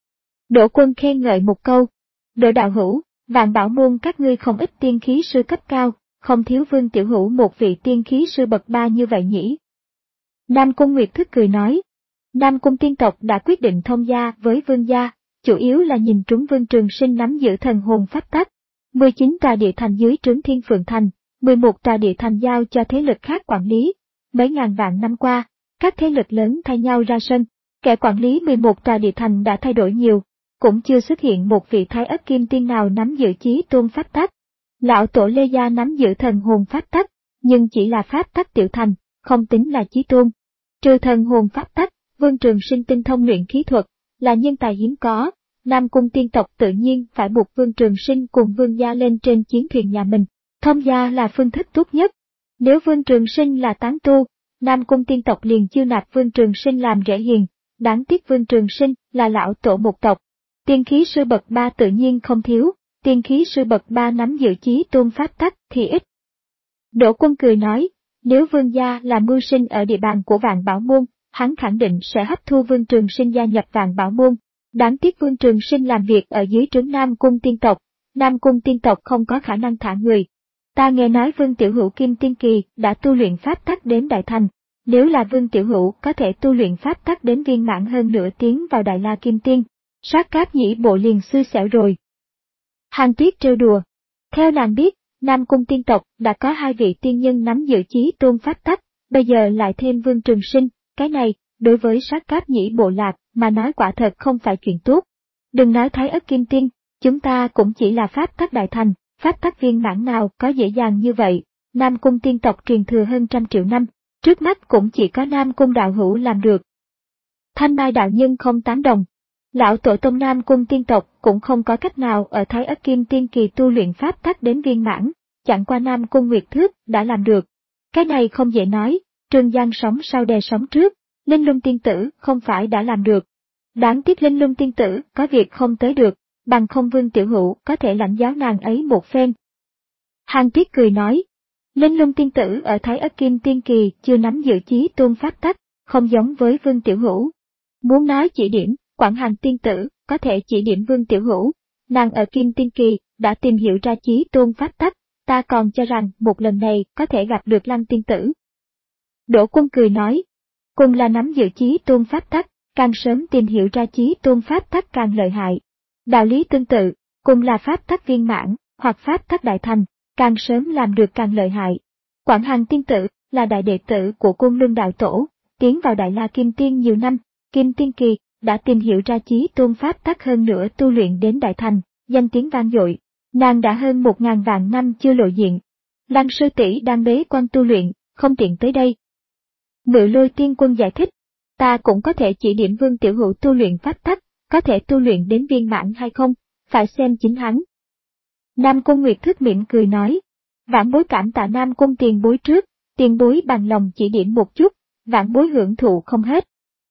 Đỗ Quân khen ngợi một câu, Đỗ đạo hữu, Vạn Bảo Môn các ngươi không ít tiên khí sư cấp cao, không thiếu Vương Tiểu Hữu một vị tiên khí sư bậc ba như vậy nhỉ? Nam Cung Nguyệt Thức cười nói, Nam Cung tiên tộc đã quyết định thông gia với Vương gia, chủ yếu là nhìn trúng Vương Trường Sinh nắm giữ thần hồn pháp tắc. mười chín tòa địa thành dưới trướng Thiên Phượng Thành, mười một tòa địa thành giao cho thế lực khác quản lý. Mấy ngàn vạn năm qua, các thế lực lớn thay nhau ra sân, kẻ quản lý mười một tòa địa thành đã thay đổi nhiều, cũng chưa xuất hiện một vị Thái Ất Kim Tiên nào nắm giữ chí tôn pháp tắc. Lão tổ Lê Gia nắm giữ thần hồn pháp tắc, nhưng chỉ là pháp tắc tiểu thành, không tính là chí tôn. Trừ thần hồn pháp tắc, Vương Trường Sinh tinh thông luyện khí thuật, là nhân tài hiếm có. Nam Cung tiên tộc tự nhiên phải buộc Vương Trường Sinh cùng Vương gia lên trên chiến thuyền nhà mình, thông gia là phương thức tốt nhất. Nếu Vương Trường Sinh là tán tu, Nam Cung tiên tộc liền chiêu nạp Vương Trường Sinh làm rễ hiền, đáng tiếc Vương Trường Sinh là lão tổ một tộc. Tiên khí sư bậc ba tự nhiên không thiếu, tiên khí sư bậc ba nắm giữ chí tôn pháp tắc thì ít. Đỗ Quân cười nói, nếu Vương gia là mưu sinh ở địa bàn của Vạn Bảo Môn, hắn khẳng định sẽ hấp thu Vương Trường Sinh gia nhập Vạn Bảo Môn. Đáng tiếc Vương Trường Sinh làm việc ở dưới trướng Nam Cung tiên tộc, Nam Cung tiên tộc không có khả năng thả người. Ta nghe nói Vương Tiểu Hữu Kim Tiên Kỳ đã tu luyện pháp tắc đến đại thành, nếu là Vương Tiểu Hữu có thể tu luyện pháp tắc đến viên mãn hơn nửa tiến vào Đại La Kim Tiên, Sát Cáp Nhĩ Bộ liền xui xẻo rồi. Hàn Tuyết trêu đùa, theo nàng biết, Nam Cung tiên tộc đã có hai vị tiên nhân nắm giữ chí tôn pháp tắc, bây giờ lại thêm Vương Trường Sinh, cái này, đối với Sát Cáp Nhĩ Bộ lạc mà nói quả thật không phải chuyện tốt. Đừng nói Thái Ất Kim Tiên, chúng ta cũng chỉ là pháp tắc đại thành, pháp tắc viên mãn nào có dễ dàng như vậy. Nam Cung tiên tộc truyền thừa hơn trăm triệu năm, trước mắt cũng chỉ có Nam Cung đạo hữu làm được. Thanh Mai đạo nhân không tán đồng. Lão tổ tông Nam Cung tiên tộc cũng không có cách nào ở Thái Ất Kim Tiên kỳ tu luyện pháp tắc đến viên mãn, chẳng qua Nam Cung Nguyệt Thước đã làm được. Cái này không dễ nói, Trường Giang sóng sau đè sóng trước, Linh Lung tiên tử không phải đã làm được. Đáng tiếc Linh Lung tiên tử có việc không tới được, bằng không Vương Tiểu Hữu có thể lãnh giáo nàng ấy một phen. Hàn Tuyết cười nói, Linh Lung tiên tử ở Thái Ất Kim Tiên Kỳ chưa nắm giữ chí tôn pháp tắc, không giống với Vương Tiểu Hữu. Muốn nói chỉ điểm, Quảng Hàn tiên tử có thể chỉ điểm Vương Tiểu Hữu, nàng ở Kim Tiên Kỳ đã tìm hiểu ra chí tôn pháp tắc, ta còn cho rằng một lần này có thể gặp được Lăng tiên tử. Đỗ Quân cười nói, cùng là nắm giữ chí tôn pháp tắc, càng sớm tìm hiểu ra chí tôn pháp tắc càng lợi hại. Đạo lý tương tự, cùng là pháp tắc viên mãn, hoặc pháp tắc đại thành, càng sớm làm được càng lợi hại. Quảng Hàn tiên tử là đại đệ tử của Côn Luân đạo tổ, tiến vào Đại La Kim Tiên nhiều năm, Kim Tiên Kỳ đã tìm hiểu ra chí tôn pháp tắc hơn nữa tu luyện đến đại thành, danh tiếng vang dội. Nàng đã hơn một ngàn vạn năm chưa lộ diện. Lăng sư tỷ đang bế quan tu luyện, không tiện tới đây. Ngự Lôi tiên quân giải thích, ta cũng có thể chỉ điểm Vương Tiểu Hữu tu luyện pháp tắc, có thể tu luyện đến viên mãn hay không, phải xem chính hắn. Nam Cung Nguyệt Thức mỉm cười nói, vãn bối cảm tạ Nam Cung tiền bối trước, tiền bối bằng lòng chỉ điểm một chút, vãn bối hưởng thụ không hết.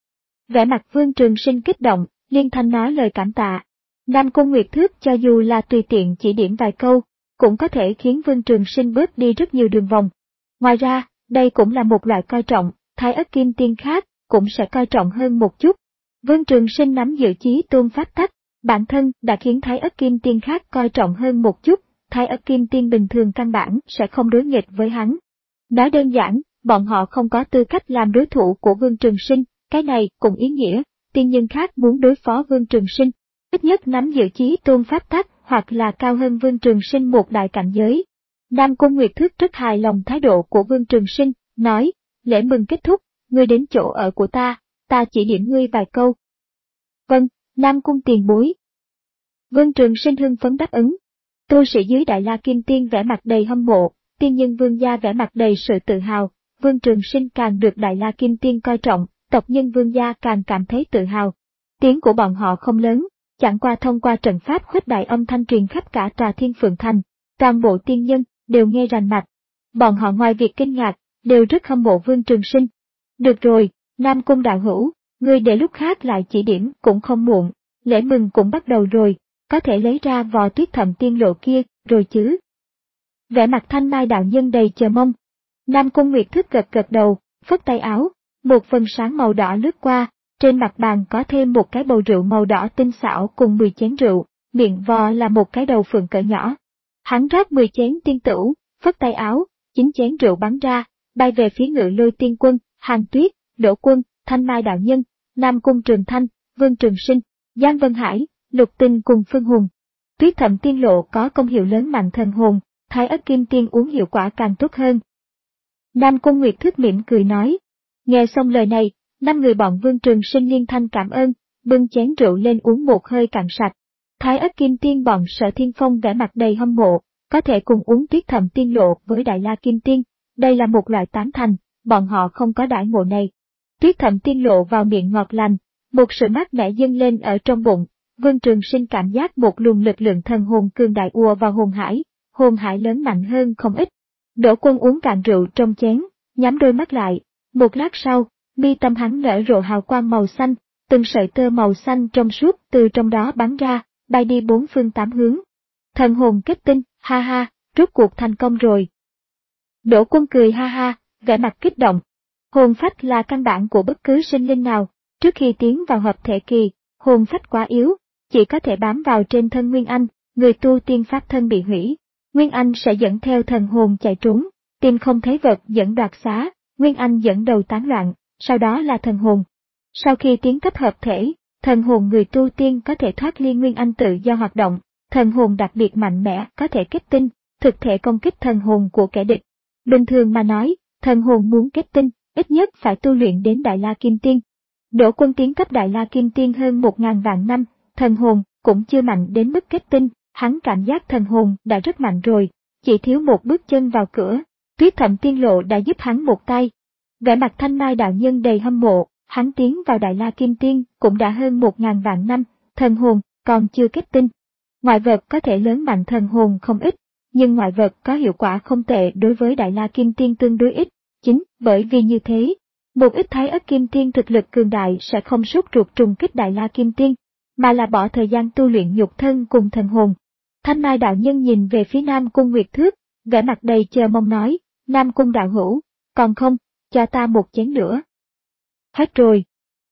Vẻ mặt Vương Trường Sinh kích động, liên thanh nói lời cảm tạ. Nam Cung Nguyệt Thức cho dù là tùy tiện chỉ điểm vài câu, cũng có thể khiến Vương Trường Sinh bớt đi rất nhiều đường vòng. Ngoài ra, đây cũng là một loại coi trọng, Thái Ất Kim Tiên khác cũng sẽ coi trọng hơn một chút. Vương Trường Sinh nắm giữ chí tôn pháp tắc, bản thân đã khiến Thái Ất Kim Tiên khác coi trọng hơn một chút, Thái Ất Kim Tiên bình thường căn bản sẽ không đối nghịch với hắn. Nói đơn giản, bọn họ không có tư cách làm đối thủ của Vương Trường Sinh, cái này cũng ý nghĩa, tiên nhân khác muốn đối phó Vương Trường Sinh, ít nhất nắm giữ chí tôn pháp tắc hoặc là cao hơn Vương Trường Sinh một đại cảnh giới. Nam Cung Nguyệt Thức rất hài lòng thái độ của Vương Trường Sinh, nói, lễ mừng kết thúc, ngươi đến chỗ ở của ta, ta chỉ điểm ngươi vài câu. Vâng, Nam Cung tiền bối. Vương Trường Sinh hưng phấn đáp ứng. Tu sĩ dưới Đại La Kim Tiên vẻ mặt đầy hâm mộ, tiên nhân Vương gia vẻ mặt đầy sự tự hào, Vương Trường Sinh càng được Đại La Kim Tiên coi trọng, tộc nhân Vương gia càng cảm thấy tự hào. Tiếng của bọn họ không lớn, chẳng qua thông qua trận pháp khuếch đại âm thanh truyền khắp cả tòa Thiên Phượng Thành, toàn bộ tiên nhân đều nghe rành mạch. Bọn họ ngoài việc kinh ngạc, đều rất hâm mộ Vương Trường Sinh. Được rồi, Nam Cung đạo hữu, ngươi để lúc khác lại chỉ điểm cũng không muộn, lễ mừng cũng bắt đầu rồi, có thể lấy ra vò Tuyết Thậm Tiên Lộ kia, rồi chứ. Vẻ mặt Thanh Mai đạo nhân đầy chờ mong. Nam Cung Nguyệt Thức gật gật đầu, phất tay áo, một phần sáng màu đỏ lướt qua, trên mặt bàn có thêm một cái bầu rượu màu đỏ tinh xảo cùng mười chén rượu, miệng vò là một cái đầu phượng cỡ nhỏ. Hắn rót mười chén tiên tửu, phất tay áo, chín chén rượu bắn ra, bay về phía Ngự Lôi tiên quân, Hàn Tuyết, Đỗ Quân, Thanh Mai đạo nhân, Nam Cung Trường Thanh, Vương Trường Sinh, Giang Vân Hải, Lục Tinh cùng Phương Hùng. Tuyết Thậm Tiên Lộ có công hiệu lớn mạnh thần hồn, Thái Ất Kim Tiên uống hiệu quả càng tốt hơn. Nam Cung Nguyệt Thức mỉm cười nói. Nghe xong lời này, năm người bọn Vương Trường Sinh liên thanh cảm ơn, bưng chén rượu lên uống một hơi cạn sạch. Thái Ất Kim Tiên bọn Sở Thiên Phong vẻ mặt đầy hâm mộ, có thể cùng uống Tuyết Thậm Tiên Lộ với Đại La Kim Tiên, đây là một loại tán thành, bọn họ không có đãi ngộ này. Tuyết Thậm Tiên Lộ vào miệng ngọt lành, một sự mát mẻ dâng lên ở trong bụng, Vương Trường Sinh cảm giác một luồng lực lượng thần hồn cường đại ùa vào hồn hải, hồn hải lớn mạnh hơn không ít. Đỗ Quân uống cạn rượu trong chén, nhắm đôi mắt lại, một lát sau, mi tâm hắn nở rộ hào quang màu xanh, từng sợi tơ màu xanh trong suốt từ trong đó bắn ra, bay đi bốn phương tám hướng. Thần hồn kết tinh, ha ha, rốt cuộc thành công rồi. Đỗ Quân cười ha ha, vẻ mặt kích động. Hồn phách là căn bản của bất cứ sinh linh nào, trước khi tiến vào hợp thể kỳ, hồn phách quá yếu, chỉ có thể bám vào trên thân Nguyên Anh, người tu tiên pháp thân bị hủy. Nguyên Anh sẽ dẫn theo thần hồn chạy trốn, tìm không thấy vật dẫn đoạt xá, Nguyên Anh dẫn đầu tán loạn, sau đó là thần hồn. Sau khi tiến cấp hợp thể, thần hồn người tu tiên có thể thoát ly Nguyên Anh tự do hoạt động, thần hồn đặc biệt mạnh mẽ có thể kết tinh, thực thể công kích thần hồn của kẻ địch. Bình thường mà nói, thần hồn muốn kết tinh, ít nhất phải tu luyện đến Đại La Kim Tiên. Đỗ Quân tiến cấp Đại La Kim Tiên hơn một ngàn vạn năm, thần hồn cũng chưa mạnh đến mức kết tinh, hắn cảm giác thần hồn đã rất mạnh rồi, chỉ thiếu một bước chân vào cửa. Tuyết Thậm Tiên Lộ đã giúp hắn một tay. Vẻ mặt Thanh Mai đạo nhân đầy hâm mộ, hắn tiến vào Đại La Kim Tiên cũng đã hơn một ngàn vạn năm, thần hồn còn chưa kết tinh. Ngoại vật có thể lớn mạnh thần hồn không ít, nhưng ngoại vật có hiệu quả không tệ đối với Đại La Kim Tiên tương đối ít, Chính bởi vì như thế, một ít Thái Ất Kim Tiên thực lực cường đại sẽ không sốt ruột trùng kích Đại La Kim Tiên, mà là bỏ thời gian tu luyện nhục thân cùng thần hồn. Thanh Mai đạo nhân nhìn về phía Nam Cung Nguyệt Thước, vẻ mặt đầy chờ mong nói, Nam Cung đạo hữu, còn không, cho ta một chén nữa. Hết rồi.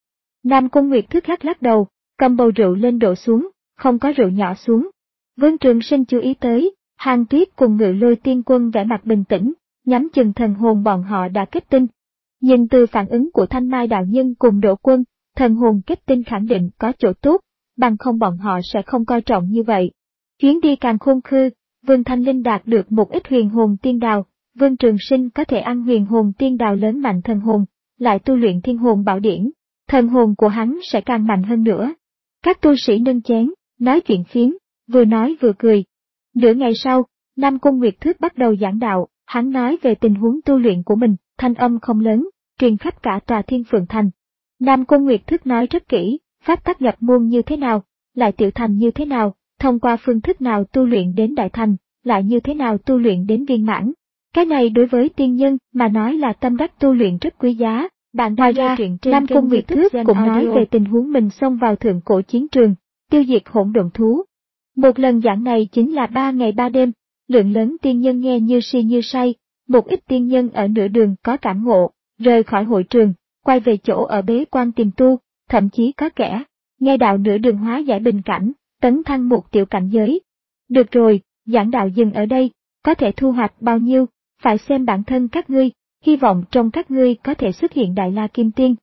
Nam Cung Nguyệt Thước lắc lắc đầu, cầm bầu rượu lên đổ xuống, không có rượu nhỏ xuống. Vương Trường Sinh chú ý tới, Hàn Tuyết cùng Ngự Lôi Tiên Quân vẻ mặt bình tĩnh, nhắm chừng thần hồn bọn họ đã kết tinh. Nhìn từ phản ứng của Thanh Mai đạo nhân cùng Đỗ Quân, thần hồn kết tinh khẳng định có chỗ tốt, bằng không bọn họ sẽ không coi trọng như vậy. Chuyến đi càng khôn khư, Vương Thanh Linh đạt được một ít huyền hồn tiên đào, Vương Trường Sinh có thể ăn huyền hồn tiên đào lớn mạnh thần hồn, lại tu luyện thiên hồn bảo điển, thần hồn của hắn sẽ càng mạnh hơn nữa. Các tu sĩ nâng chén, nói chuyện phiếm, vừa nói vừa cười. Nửa ngày sau, Nam Cung Nguyệt Thước bắt đầu giảng đạo, hắn nói về tình huống tu luyện của mình, thanh âm không lớn, truyền khắp cả tòa Thiên Phượng Thành. Nam Cung Nguyệt Thước nói rất kỹ, pháp tắc nhập môn như thế nào, lại tiểu thành như thế nào, thông qua phương thức nào tu luyện đến đại thành, lại như thế nào tu luyện đến viên mãn. Cái này đối với tiên nhân mà nói là tâm đắc tu luyện rất quý giá. Bạn ngoài ra, Nam Cung Nguyệt Thước cũng nói về tình huống mình xông vào thượng cổ chiến trường, tiêu diệt hỗn độn thú. Một lần giảng này chính là ba ngày ba đêm, lượng lớn tiên nhân nghe như si như say, một ít tiên nhân ở nửa đường có cảm ngộ, rời khỏi hội trường, quay về chỗ ở bế quan tìm tu, thậm chí có kẻ nghe đạo nửa đường hóa giải bình cảnh, tấn thăng một tiểu cảnh giới. Được rồi, giảng đạo dừng ở đây, có thể thu hoạch bao nhiêu, phải xem bản thân các ngươi, hy vọng trong các ngươi có thể xuất hiện Đại La Kim Tiên.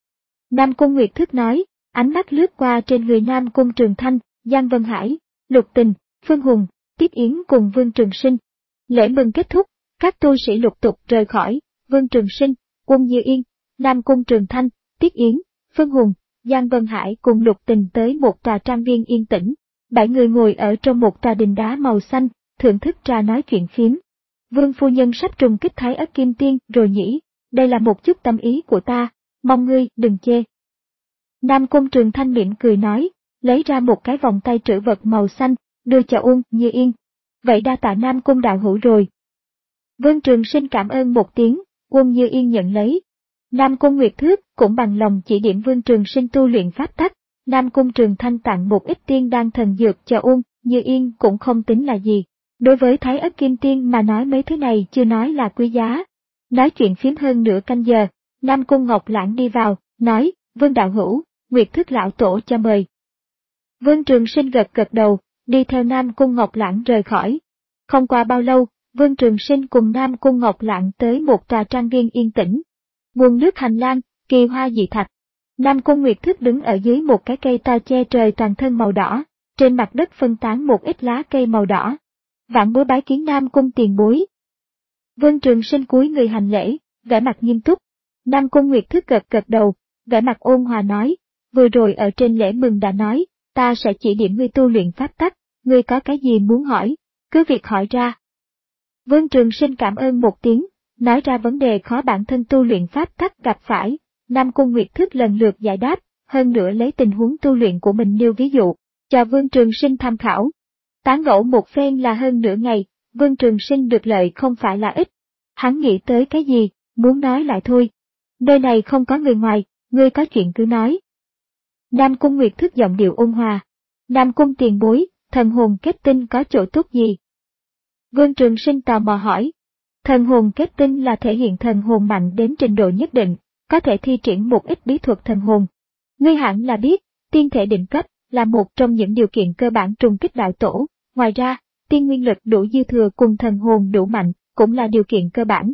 Nam Cung Nguyệt Thước nói, ánh mắt lướt qua trên người Nam Cung Trường Thanh, Giang Vân Hải, Lục Tình, Phương Hùng, Tiếp Yến cùng Vương Trường Sinh. Lễ mừng kết thúc, các tu sĩ lục tục rời khỏi, Vương Trường Sinh, Quân Như Yên, Nam Cung Trường Thanh, Tiếp Yến, Phương Hùng, Giang Vân Hải cùng Lục Tình tới một tòa trang viên yên tĩnh. Bảy người ngồi ở trong một tòa đình đá màu xanh, thưởng thức trà nói chuyện phím. Vương phu nhân sắp trùng kích Thái Ất Kim Tiên rồi nhỉ, đây là một chút tâm ý của ta, mong ngươi đừng chê. Nam Cung Trường Thanh mỉm cười nói, lấy ra một cái vòng tay trữ vật màu xanh, đưa cho Uông Như Yên. Vậy đa tạ Nam Cung đạo hữu rồi. Vương Trường Sinh cảm ơn một tiếng, Uông Như Yên nhận lấy. Nam Cung Nguyệt Thước cũng bằng lòng chỉ điểm Vương Trường Sinh tu luyện pháp tắc. Nam Cung Trường Thanh tặng một ít tiên đan thần dược cho Uông Như Yên cũng không tính là gì. Đối với Thái Ất Kim Tiên mà nói mấy thứ này chưa nói là quý giá. Nói chuyện phiếm hơn nửa canh giờ, Nam Cung Ngọc Lãng đi vào, nói, Vương đạo hữu, Nguyệt Thước lão tổ cho mời. Vương Trường Sinh gật gật đầu, đi theo Nam Cung Ngọc Lãng rời khỏi. Không qua bao lâu, Vương Trường Sinh cùng Nam Cung Ngọc Lãng tới một tòa trang viên yên tĩnh. Nguồn nước hành lang, kỳ hoa dị thạch. Nam Cung Nguyệt Thước đứng ở dưới một cái cây to che trời toàn thân màu đỏ, trên mặt đất phân tán một ít lá cây màu đỏ. Vạn bối bái kiến Nam Cung tiền bối. Vương Trường Sinh cúi người hành lễ, vẻ mặt nghiêm túc. Nam Cung Nguyệt Thước gật gật đầu, vẻ mặt ôn hòa nói, vừa rồi ở trên lễ mừng đã nói, ta sẽ chỉ điểm ngươi tu luyện pháp tắc, ngươi có cái gì muốn hỏi, cứ việc hỏi ra. Vương Trường Sinh cảm ơn một tiếng, nói ra vấn đề khó bản thân tu luyện pháp tắc gặp phải. Nam Cung Nguyệt Thước lần lượt giải đáp, hơn nữa lấy tình huống tu luyện của mình nêu ví dụ, cho Vương Trường Sinh tham khảo. Tán gẫu một phen là hơn nửa ngày, Vương Trường Sinh được lợi không phải là ít. Hắn nghĩ tới cái gì, muốn nói lại thôi. Nơi này không có người ngoài, ngươi có chuyện cứ nói. Nam Cung Nguyệt Thước giọng điệu ôn hòa. Nam Cung tiền bối, thần hồn kết tinh có chỗ tốt gì? Vương Trường Sinh tò mò hỏi. Thần hồn kết tinh là thể hiện thần hồn mạnh đến trình độ nhất định, có thể thi triển một ít bí thuật thần hồn. Ngươi hẳn là biết, tiên thể đỉnh cấp là một trong những điều kiện cơ bản trùng kích đạo tổ, ngoài ra, tiên nguyên lực đủ dư thừa cùng thần hồn đủ mạnh, cũng là điều kiện cơ bản.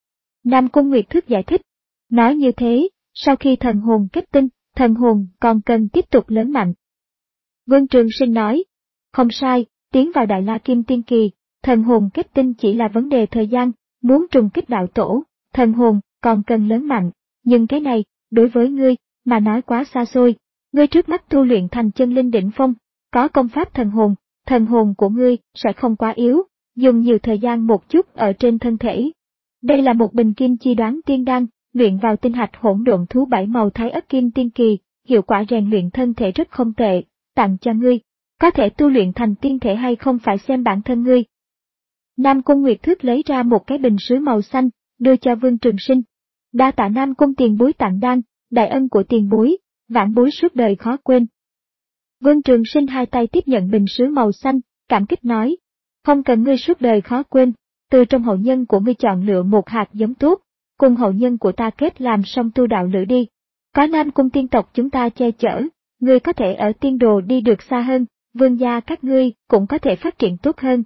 Nam Cung Nguyệt Thước giải thích. Nói như thế, sau khi thần hồn kết tinh, thần hồn còn cần tiếp tục lớn mạnh. Vương Trường Sinh nói. Không sai, tiến vào Đại La Kim Tiên Kỳ, thần hồn kết tinh chỉ là vấn đề thời gian, muốn trùng kích đạo tổ, thần hồn còn cần lớn mạnh, nhưng cái này, đối với ngươi, mà nói quá xa xôi. Ngươi trước mắt tu luyện thành chân linh đỉnh phong, có công pháp thần hồn, thần hồn của ngươi sẽ không quá yếu, dùng nhiều thời gian một chút ở trên thân thể. Đây là một bình kim chi đoán tiên đan, luyện vào tinh hạch hỗn độn thú bảy màu Thái Ất Kim Tiên Kỳ, hiệu quả rèn luyện thân thể rất không tệ, tặng cho ngươi. Có thể tu luyện thành tiên thể hay không phải xem bản thân ngươi. Nam Cung Nguyệt Thước lấy ra một cái bình sứ màu xanh, đưa cho Vương Trường Sinh. Đa tạ Nam Cung tiền bối tặng đan, đại ân của tiền bối, vãn bối suốt đời khó quên. Vương Trường Sinh hai tay tiếp nhận bình sứ màu xanh, cảm kích nói, không cần ngươi suốt đời khó quên, từ trong hậu nhân của ngươi chọn lựa một hạt giống tốt, cùng hậu nhân của ta kết làm song tu đạo lữ đi. Có Nam Cung tiên tộc chúng ta che chở, ngươi có thể ở tiên đồ đi được xa hơn, vương gia các ngươi cũng có thể phát triển tốt hơn.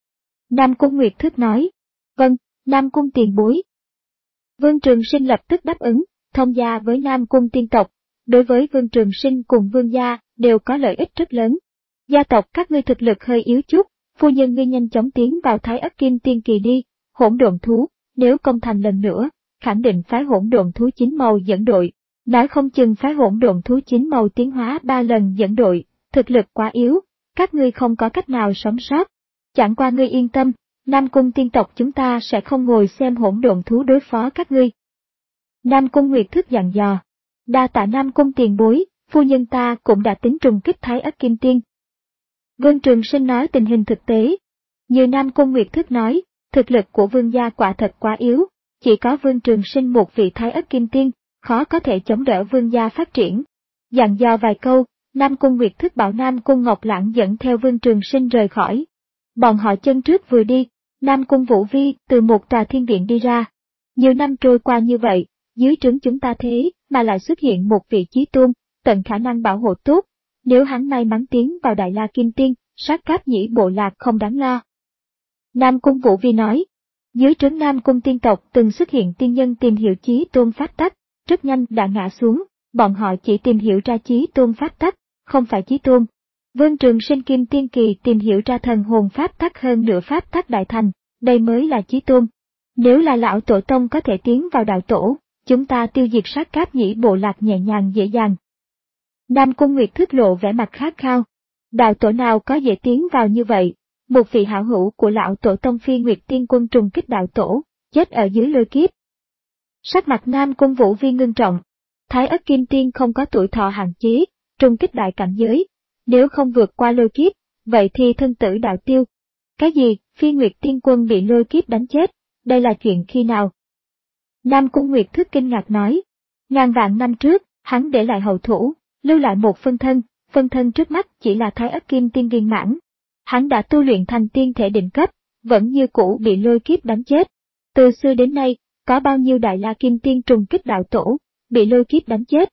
Nam Cung Nguyệt Thức nói, vâng, Nam Cung tiền bối. Vương Trường Sinh lập tức đáp ứng, thông gia với Nam Cung tiên tộc, đối với Vương Trường Sinh cùng vương gia đều có lợi ích rất lớn. Gia tộc các ngươi thực lực hơi yếu chút, phu nhân ngươi nhanh chóng tiến vào Thái Ất Kim Tiên Kỳ đi, hỗn độn thú, nếu công thành lần nữa, khẳng định phái hỗn độn thú chín màu dẫn đội, nói không chừng phái hỗn độn thú chín màu tiến hóa ba lần dẫn đội, thực lực quá yếu, các ngươi không có cách nào sống sót. Chẳng qua ngươi yên tâm, Nam Cung tiên tộc chúng ta sẽ không ngồi xem hỗn độn thú đối phó các ngươi. Nam Cung Nguyệt Thức dặn dò, đa tạ Nam Cung tiền bối, phu nhân ta cũng đã tính trùng kích Thái Ất Kim Tiên. Vương Trường Sinh nói tình hình thực tế. Như Nam Cung Nguyệt Thức nói, thực lực của vương gia quả thật quá yếu, chỉ có Vương Trường Sinh một vị Thái Ất Kim Tiên, khó có thể chống đỡ vương gia phát triển. Dặn dò vài câu, Nam Cung Nguyệt Thức bảo Nam Cung Ngọc Lãng dẫn theo Vương Trường Sinh rời khỏi. Bọn họ chân trước vừa đi, Nam Cung Vũ Vi từ một tòa thiên viện đi ra. Nhiều năm trôi qua như vậy, dưới trướng chúng ta thế mà lại xuất hiện một vị chí tôn, tận khả năng bảo hộ tốt. Nếu hắn may mắn tiến vào Đại La Kim Tiên, sát cáp nhĩ bộ lạc không đáng lo. Nam Cung Vũ Vi nói, dưới trướng Nam Cung tiên tộc từng xuất hiện tiên nhân tìm hiểu chí tôn pháp tắc, rất nhanh đã ngã xuống, bọn họ chỉ tìm hiểu ra chí tôn pháp tắc, không phải chí tôn. Vương Trường Sinh Kim Tiên Kỳ tìm hiểu ra thần hồn pháp tắc hơn nửa pháp tắc đại thành, đây mới là chí tôn. Nếu là lão tổ tông có thể tiến vào đạo tổ, chúng ta tiêu diệt sát cáp nhĩ bộ lạc nhẹ nhàng dễ dàng. Nam Cung Nguyệt Thức lộ vẻ mặt khát khao. Đạo tổ nào có dễ tiến vào như vậy, một vị hảo hữu của lão tổ tông Phi Nguyệt Tiên Quân trùng kích đạo tổ, chết ở dưới lôi kiếp. Sắc mặt Nam Cung Vũ Vi ngưng trọng. Thái Ất Kim Tiên không có tuổi thọ hạn chế, trùng kích đại cảnh giới. Nếu không vượt qua lôi kiếp, vậy thì thân tử đạo tiêu. Cái gì, Phi Nguyệt Tiên Quân bị lôi kiếp đánh chết, đây là chuyện khi nào? Nam Cung Nguyệt Thức kinh ngạc nói. Ngàn vạn năm trước, hắn để lại hậu thủ, lưu lại một phân thân, phân thân trước mắt chỉ là Thái Ất Kim Tiên viên mãn. Hắn đã tu luyện thành tiên thể định cấp, vẫn như cũ bị lôi kiếp đánh chết. Từ xưa đến nay, có bao nhiêu Đại La Kim Tiên trùng kích đạo tổ, bị lôi kiếp đánh chết.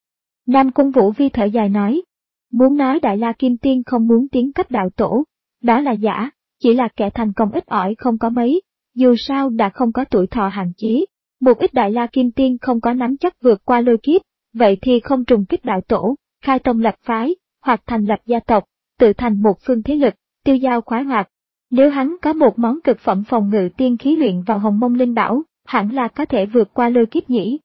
Nam Cung Vũ Vi thở dài nói, muốn nói Đại La Kim Tiên không muốn tiến cấp đạo tổ, đó là giả, chỉ là kẻ thành công ít ỏi không có mấy, dù sao đã không có tuổi thọ hạn chế. Một ít Đại La Kim Tiên không có nắm chắc vượt qua lôi kiếp, vậy thì không trùng kích đạo tổ, khai tông lập phái, hoặc thành lập gia tộc, tự thành một phương thế lực, tiêu dao khoái hoạt. Nếu hắn có một món cực phẩm phòng ngự tiên khí luyện vào Hồng Mông Linh Bảo, hẳn là có thể vượt qua lôi kiếp nhỉ.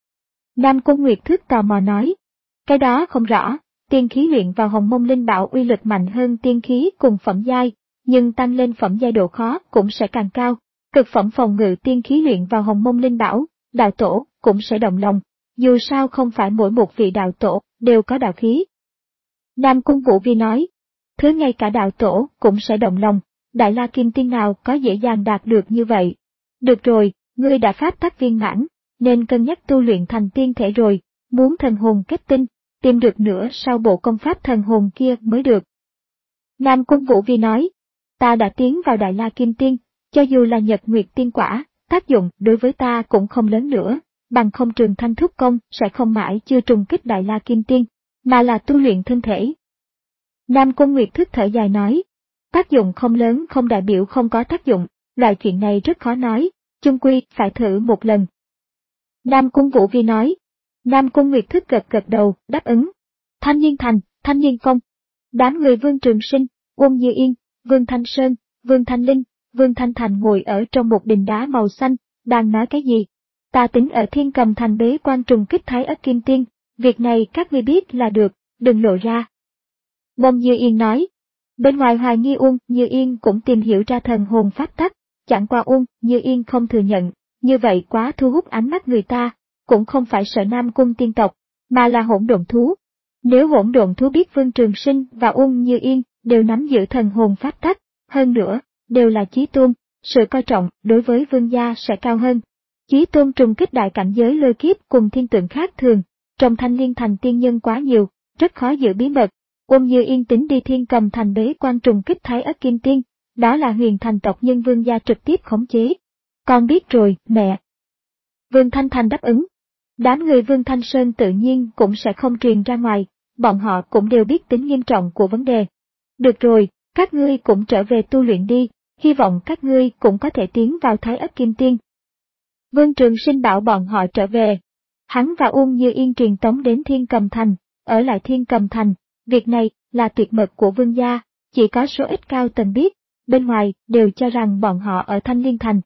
Nam Cung Nguyệt Thức tò mò nói, cái đó không rõ, tiên khí luyện vào Hồng Mông Linh Bảo uy lực mạnh hơn tiên khí cùng phẩm giai, nhưng tăng lên phẩm giai độ khó cũng sẽ càng cao. Cực phẩm phòng ngự tiên khí luyện vào Hồng Mông Linh Bảo, đạo tổ cũng sẽ động lòng, dù sao không phải mỗi một vị đạo tổ đều có đạo khí. Nam Cung Vũ Vi nói, thứ ngay cả đạo tổ cũng sẽ động lòng, Đại La Kim Tiên nào có dễ dàng đạt được như vậy. Được rồi, ngươi đã pháp tắc viên mãn, nên cân nhắc tu luyện thành tiên thể rồi, muốn thần hồn kết tinh, tìm được nữa sau bộ công pháp thần hồn kia mới được. Nam Cung Vũ Vi nói, ta đã tiến vào Đại La Kim Tiên, cho dù là Nhật Nguyệt Tiên Quả, tác dụng đối với ta cũng không lớn nữa, bằng không Trường Thanh Thúc Công sẽ không mãi chưa trùng kích Đại La Kim Tiên, mà là tu luyện thân thể. Nam Cung Nguyệt Thức thở dài nói, tác dụng không lớn không đại biểu không có tác dụng, loại chuyện này rất khó nói, chung quy phải thử một lần. Nam Cung Vũ Vi nói, Nam Cung Nguyệt Thức gật gật đầu, đáp ứng. Thanh Niên Thành, Thanh Niên Phong, đám người Vương Trường Sinh, Uông Như Yên, Vương Thanh Sơn, Vương Thanh Linh, Vương Thanh Thành ngồi ở trong một đình đá màu xanh, đang nói cái gì? Ta tính ở Thiên Cầm Thành bế quan trùng kích Thái Ất Kim Tiên, việc này các ngươi biết là được, đừng lộ ra. Uông Như Yên nói, bên ngoài hoài nghi Uông Như Yên cũng tìm hiểu ra thần hồn pháp tắc, chẳng qua Uông Như Yên không thừa nhận, như vậy quá thu hút ánh mắt người ta, cũng không phải sợ Nam Cung tiên tộc, mà là hỗn độn thú. Nếu hỗn độn thú biết Vương Trường Sinh và Uông Như Yên đều nắm giữ thần hồn pháp tắc, hơn nữa, đều là chí tôn, sự coi trọng đối với vương gia sẽ cao hơn. Chí Tôn trùng kích đại cảnh giới lôi kiếp cùng thiên tượng khác thường, trong Thanh Liên Thành tiên nhân quá nhiều, rất khó giữ bí mật. Ôn Như Yên tính đi Thiên Cầm Thành bế quan trùng kích Thái Ất Kim Tiên, đó là huyền thành tộc nhân Vương gia trực tiếp khống chế. Con biết rồi, mẹ. Vương Thanh Thành đáp ứng. Đám người Vương Thanh Sơn tự nhiên cũng sẽ không truyền ra ngoài, bọn họ cũng đều biết tính nghiêm trọng của vấn đề. Được rồi, các ngươi cũng trở về tu luyện đi, hy vọng các ngươi cũng có thể tiến vào Thái Ất Kim Tiên. Vương Trường Sinh bảo bọn họ trở về. Hắn và Ôn Như Yên truyền tống đến Thiên Cầm Thành, ở lại Thiên Cầm Thành, việc này là tuyệt mật của Vương gia, chỉ có số ít cao tầng biết, bên ngoài đều cho rằng bọn họ ở Thanh Liên Thành.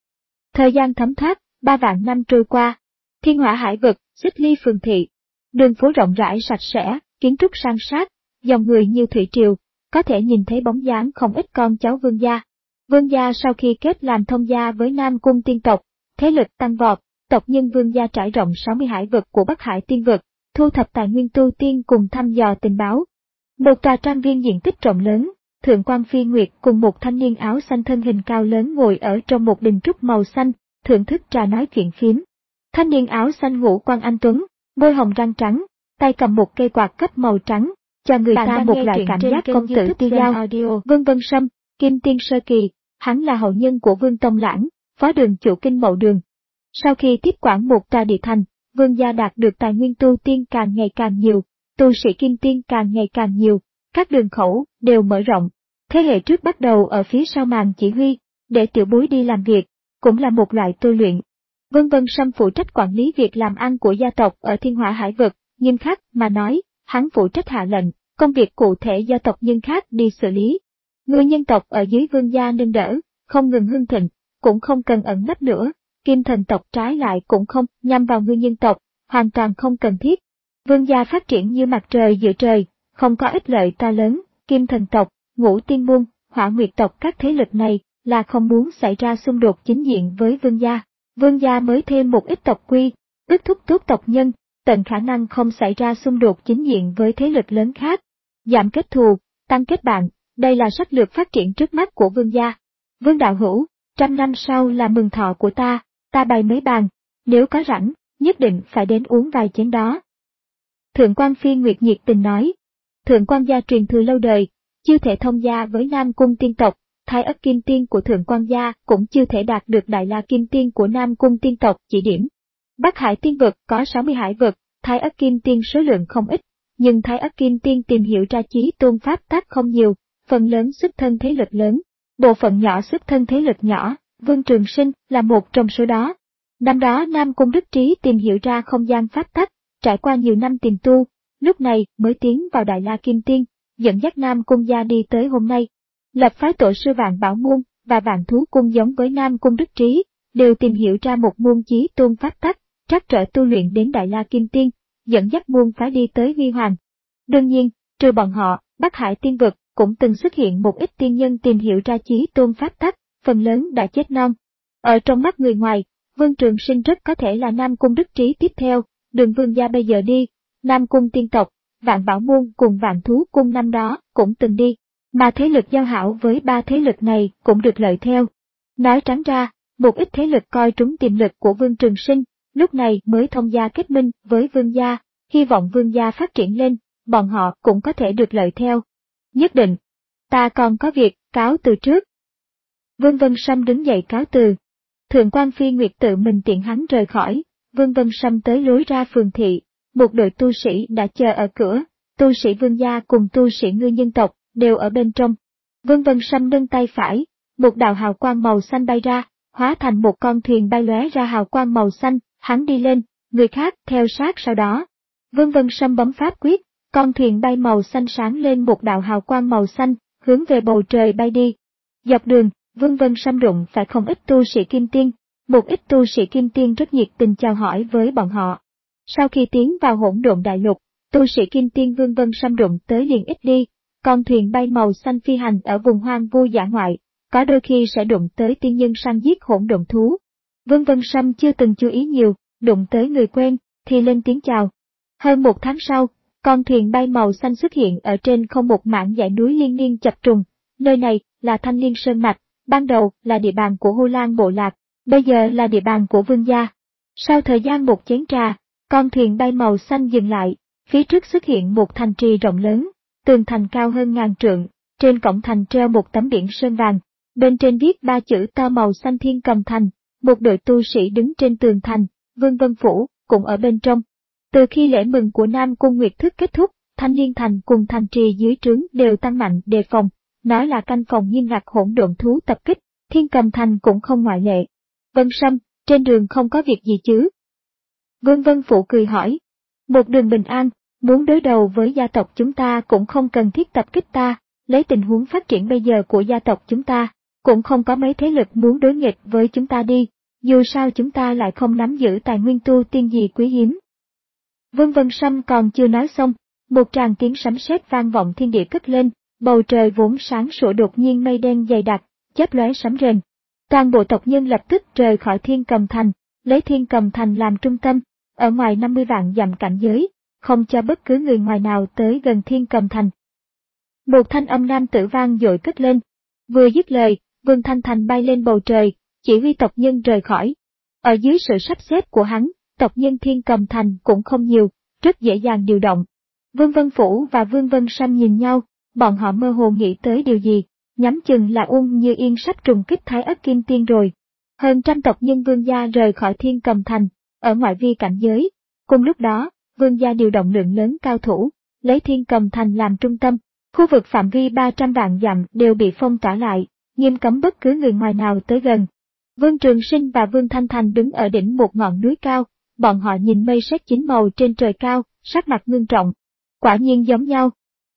Thời gian thấm thoát, ba vạn năm trôi qua, Thiên Hỏa Hải vực, Xích Ly phường thị, đường phố rộng rãi sạch sẽ, kiến trúc san sát, dòng người như thủy triều, có thể nhìn thấy bóng dáng không ít con cháu Vương gia. Vương gia sau khi kết làm thông gia với Nam Cung tiên tộc, thế lực tăng vọt, tộc nhân Vương gia trải rộng sáu mươi hải vực của Bắc Hải tiên vực, thu thập tài nguyên tu tiên cùng thăm dò tình báo. Một tòa trang viên diện tích rộng lớn, Thượng quan Phi Nguyệt cùng một thanh niên áo xanh thân hình cao lớn ngồi ở trong một đình trúc màu xanh, thưởng thức trà nói chuyện phiếm. Thanh niên áo xanh ngũ quan anh tuấn, môi hồng răng trắng, tay cầm một cây quạt cấp màu trắng, cho người Bạn ta một loại cảm giác công tử tiêu dao. Vương Vân Sâm, Kim Tiên sơ kỳ, hắn là hậu nhân của Vương Tông Lãng, phó đường chủ Kinh Mậu Đường. Sau khi tiếp quản một tòa địa thành, Vương gia đạt được tài nguyên tu tiên càng ngày càng nhiều, tu sĩ kim tiên càng ngày càng nhiều, các đường khẩu đều mở rộng. Thế hệ trước bắt đầu ở phía sau màn chỉ huy, để tiểu bối đi làm việc, cũng là một loại tu luyện. Vương Vân Sâm phụ trách quản lý việc làm ăn của gia tộc ở Thiên Hỏa Hải vực, nghiêm khắc mà nói, hắn phụ trách hạ lệnh, công việc cụ thể do tộc nhân khác đi xử lý. Người nhân tộc ở dưới Vương gia nâng đỡ, không ngừng hưng thịnh, cũng không cần ẩn nấp nữa. Kim thần tộc trái lại cũng không nhằm vào người nhân tộc, hoàn toàn không cần thiết. Vương gia phát triển như mặt trời giữa trời, không có ích lợi to lớn. Kim thần tộc, Ngũ Tiên môn, Hỏa Nguyệt tộc các thế lực này là không muốn xảy ra xung đột chính diện với Vương gia. Vương gia mới thêm một ít tộc quy, ước thúc tốt tộc nhân, tận khả năng không xảy ra xung đột chính diện với thế lực lớn khác. Giảm kết thù, tăng kết bạn, đây là sách lược phát triển trước mắt của Vương gia. Vương đạo hữu, trăm năm sau là mừng thọ của ta, ta bày mấy bàn, nếu có rảnh, nhất định phải đến uống vài chén đó. Thượng quan Phi Nguyệt nhiệt tình nói. Thượng quan gia truyền thừa lâu đời, chưa thể thông gia với Nam Cung tiên tộc, Thái Ất Kim Tiên của Thượng quan gia cũng chưa thể đạt được Đại La Kim Tiên của Nam Cung tiên tộc chỉ điểm. Bắc Hải tiên vực có sáu mươi hải vực, Thái Ất Kim Tiên số lượng không ít, nhưng Thái Ất Kim Tiên tìm hiểu ra chí tôn pháp tắc không nhiều, phần lớn xuất thân thế lực lớn, bộ phận nhỏ xuất thân thế lực nhỏ, Vương Trường Sinh là một trong số đó. Năm đó Nam Cung Đức Trí tìm hiểu ra không gian pháp tắc, trải qua nhiều năm tìm tu, lúc này mới tiến vào Đại La Kim Tiên, dẫn dắt Nam Cung gia đi tới hôm nay. Lập phái tổ sư Vạn Bảo Môn và Vạn Thú Cung giống với Nam Cung Đức Trí, đều tìm hiểu ra một môn chí tôn pháp tắc, trắc trở tu luyện đến Đại La Kim Tiên, dẫn dắt môn phái đi tới huy hoàng. Đương nhiên, trừ bọn họ, Bắc Hải tiên vực cũng từng xuất hiện một ít tiên nhân tìm hiểu ra chí tôn pháp tắc, phần lớn đã chết non. Ở trong mắt người ngoài, Vương Trường Sinh rất có thể là Nam Cung Đức Trí tiếp theo, đường Vương gia bây giờ đi, Nam Cung tiên tộc, Vạn Bảo Môn cùng Vạn Thú Cung năm đó cũng từng đi, mà thế lực giao hảo với ba thế lực này cũng được lợi theo. Nói trắng ra, một ít thế lực coi trúng tiềm lực của Vương Trường Sinh, lúc này mới thông gia kết minh với Vương gia, hy vọng Vương gia phát triển lên, bọn họ cũng có thể được lợi theo. Nhất định, ta còn có việc, cáo từ trước. Vương Vân Sâm đứng dậy cáo từ. Thượng quan Phi Nguyệt tự mình tiện hắn rời khỏi, Vương Vân Sâm tới lối ra phường thị, một đội tu sĩ đã chờ ở cửa, tu sĩ Vương gia cùng tu sĩ ngư nhân tộc đều ở bên trong. Vương Vân Sâm nâng tay phải, một đạo hào quang màu xanh bay ra, hóa thành một con thuyền bay lóe ra hào quang màu xanh, hắn đi lên, người khác theo sát sau đó. Vương Vân Sâm bấm pháp quyết, con thuyền bay màu xanh sáng lên một đạo hào quang màu xanh, hướng về bầu trời bay đi. Dọc đường, Vương Vân Sâm đụng phải không ít tu sĩ kim tiên, một ít tu sĩ kim tiên rất nhiệt tình chào hỏi với bọn họ. Sau khi tiến vào hỗn độn đại lục, tu sĩ kim tiên Vương Vân Sâm đụng tới liền ít đi, con thuyền bay màu xanh phi hành ở vùng hoang vu dã ngoại, có đôi khi sẽ đụng tới tiên nhân săn giết hỗn độn thú. Vương Vân Sâm chưa từng chú ý nhiều, đụng tới người quen, thì lên tiếng chào. Hơn một tháng sau, con thuyền bay màu xanh xuất hiện ở trên không một mảng dãy núi liên miên chập trùng, nơi này là Thanh Liên Sơn Mạch, ban đầu là địa bàn của Hô Lan bộ lạc, bây giờ là địa bàn của vương gia. Sau thời gian một chén trà, con thuyền bay màu xanh dừng lại, phía trước xuất hiện một thành trì rộng lớn, tường thành cao hơn ngàn trượng, trên cổng thành treo một tấm biển sơn vàng, bên trên viết ba chữ to màu xanh Thiên Cầm Thành, một đội tu sĩ đứng trên tường thành, Vương Vân Phủ cũng ở bên trong. Từ khi lễ mừng của Nam Cung Nguyệt Thức kết thúc, Thanh Liên Thành cùng thành trì dưới trướng đều tăng mạnh đề phòng, nói là canh phòng nghiêm ngặt hỗn độn thú tập kích, Thiên Cầm Thành cũng không ngoại lệ. Vân Sâm, trên đường không có việc gì chứ? Vương Vân Phủ cười hỏi. Một đường bình an, muốn đối đầu với gia tộc chúng ta cũng không cần thiết tập kích ta, lấy tình huống phát triển bây giờ của gia tộc chúng ta, cũng không có mấy thế lực muốn đối nghịch với chúng ta đi, dù sao chúng ta lại không nắm giữ tài nguyên tu tiên gì quý hiếm. Vương Vân Sâm còn chưa nói xong, một tràng tiếng sấm sét vang vọng thiên địa cất lên, bầu trời vốn sáng sủa đột nhiên mây đen dày đặc, chớp lóe sấm rền. Toàn bộ tộc nhân lập tức rời khỏi Thiên Cầm Thành, lấy Thiên Cầm Thành làm trung tâm, ở ngoài năm mươi vạn dặm cảnh giới, không cho bất cứ người ngoài nào tới gần Thiên Cầm Thành. Một thanh âm nam tử vang dội cất lên. Vừa dứt lời, Vương Thanh Thành bay lên bầu trời, chỉ huy tộc nhân rời khỏi. Ở dưới sự sắp xếp của hắn, tộc nhân Thiên Cầm Thành cũng không nhiều, rất dễ dàng điều động. Vương Vân Phủ và Vương Vân Sâm nhìn nhau, bọn họ mơ hồ nghĩ tới điều gì, nhắm chừng là Uông Như Yên sắp trùng kích Thái Ất Kim Tiên rồi. Hơn trăm tộc nhân Vương gia rời khỏi Thiên Cầm Thành, ở ngoại vi cảnh giới. Cùng lúc đó, Vương gia điều động lượng lớn cao thủ, lấy Thiên Cầm Thành làm trung tâm, khu vực phạm vi ba trăm vạn dặm đều bị phong tỏa lại, nghiêm cấm bất cứ người ngoài nào tới gần. Vương Trường Sinh và Vương Thanh Thành đứng ở đỉnh một ngọn núi cao, bọn họ nhìn mây sét chín màu trên trời cao, sắc mặt ngưng trọng. Quả nhiên giống nhau.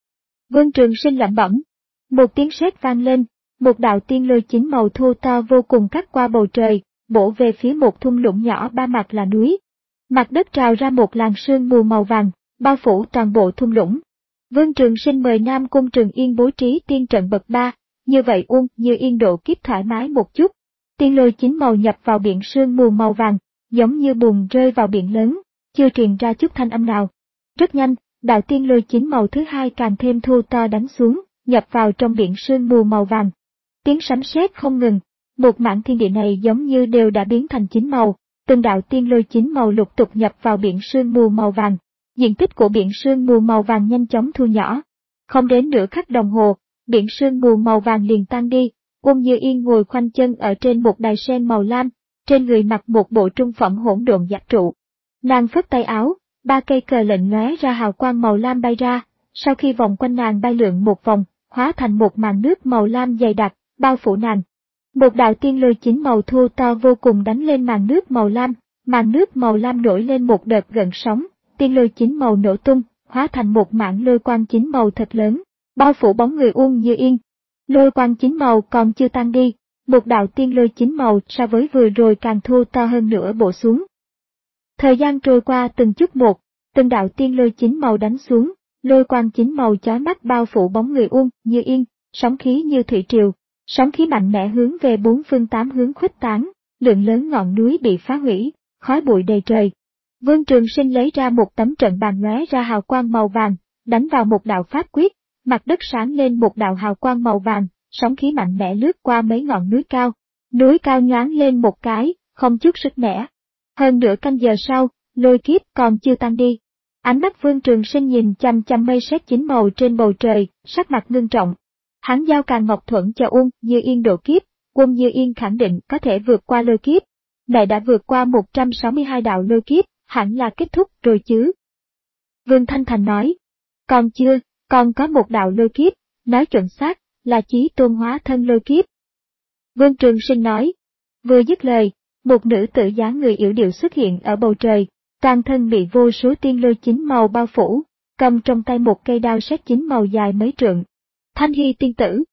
Vương Trường Sinh lẩm bẩm. Một tiếng sét vang lên, một đạo tiên lôi chín màu thô to vô cùng cắt qua bầu trời, bổ về phía một thung lũng nhỏ ba mặt là núi. Mặt đất trào ra một làn sương mù màu vàng, bao phủ toàn bộ thung lũng. Vương Trường Sinh mời Nam Cung Trường Yên bố trí tiên trận bậc ba, như vậy Uông Như Yên độ kiếp thoải mái một chút. Tiên lôi chín màu nhập vào biển sương mù màu vàng, giống như bùn rơi vào biển lớn, chưa truyền ra chút thanh âm nào. Rất nhanh, đạo tiên lôi chín màu thứ hai càng thêm thô to đánh xuống, nhập vào trong biển sương mù màu vàng. Tiếng sấm sét không ngừng, một mảng thiên địa này giống như đều đã biến thành chín màu, từng đạo tiên lôi chín màu lục tục nhập vào biển sương mù màu vàng. Diện tích của biển sương mù màu vàng nhanh chóng thu nhỏ. Không đến nửa khắc đồng hồ, biển sương mù màu vàng liền tan đi. Uông Như Yên ngồi khoanh chân ở trên một đài sen màu lam, trên người mặc một bộ trung phẩm hỗn độn giáp trụ. Nàng phất tay áo, ba cây cờ lệnh lóe ra hào quang màu lam bay ra, sau khi vòng quanh nàng bay lượn một vòng, hóa thành một màn nước màu lam dày đặc, bao phủ nàng. Một đạo tiên lôi chín màu thô to vô cùng đánh lên màn nước màu lam, màn nước màu lam nổi lên một đợt gợn sóng, tiên lôi chín màu nổ tung, hóa thành một mảng lôi quang chín màu thật lớn, bao phủ bóng người Uông Như Yên. Lôi quang chín màu còn chưa tan đi, một đạo tiên lôi chín màu so với vừa rồi càng thô to hơn nữa bổ xuống. Thời gian trôi qua từng chút một, từng đạo tiên lôi chín màu đánh xuống, lôi quang chín màu chói mắt bao phủ bóng người Uông Như Yên, sóng khí như thủy triều, sóng khí mạnh mẽ hướng về bốn phương tám hướng khuếch tán, lượng lớn ngọn núi bị phá hủy, khói bụi đầy trời. Vương Trường Sinh lấy ra một tấm trận bàn lóe ra hào quang màu vàng, đánh vào một đạo pháp quyết, mặt đất sáng lên một đạo hào quang màu vàng, sóng khí mạnh mẽ lướt qua mấy ngọn núi cao. Núi cao nhoáng lên một cái, không chút sức mẻ. Hơn nửa canh giờ sau, lôi kiếp còn chưa tan đi. Ánh mắt Vương Trường Sinh nhìn chăm chăm mây sét chín màu trên bầu trời, sắc mặt ngưng trọng. Hắn giao Càn Ngọc Thuẫn cho Uông Như Yên độ kiếp, Uông Như Yên khẳng định có thể vượt qua lôi kiếp. Mẹ đã vượt qua một trăm sáu mươi hai đạo lôi kiếp, hẳn là kết thúc rồi chứ. Vương Thanh Thành nói, còn chưa, còn có một đạo lôi kiếp, nói chuẩn xác, là Chí Tôn hóa thân lôi kiếp. Vương Trường Sinh nói, vừa dứt lời, một nữ tử dáng người yểu điệu xuất hiện ở bầu trời, toàn thân bị vô số tiên lôi chín màu bao phủ, cầm trong tay một cây đao sét chín màu dài mấy trượng. Thanh Hy tiên tử.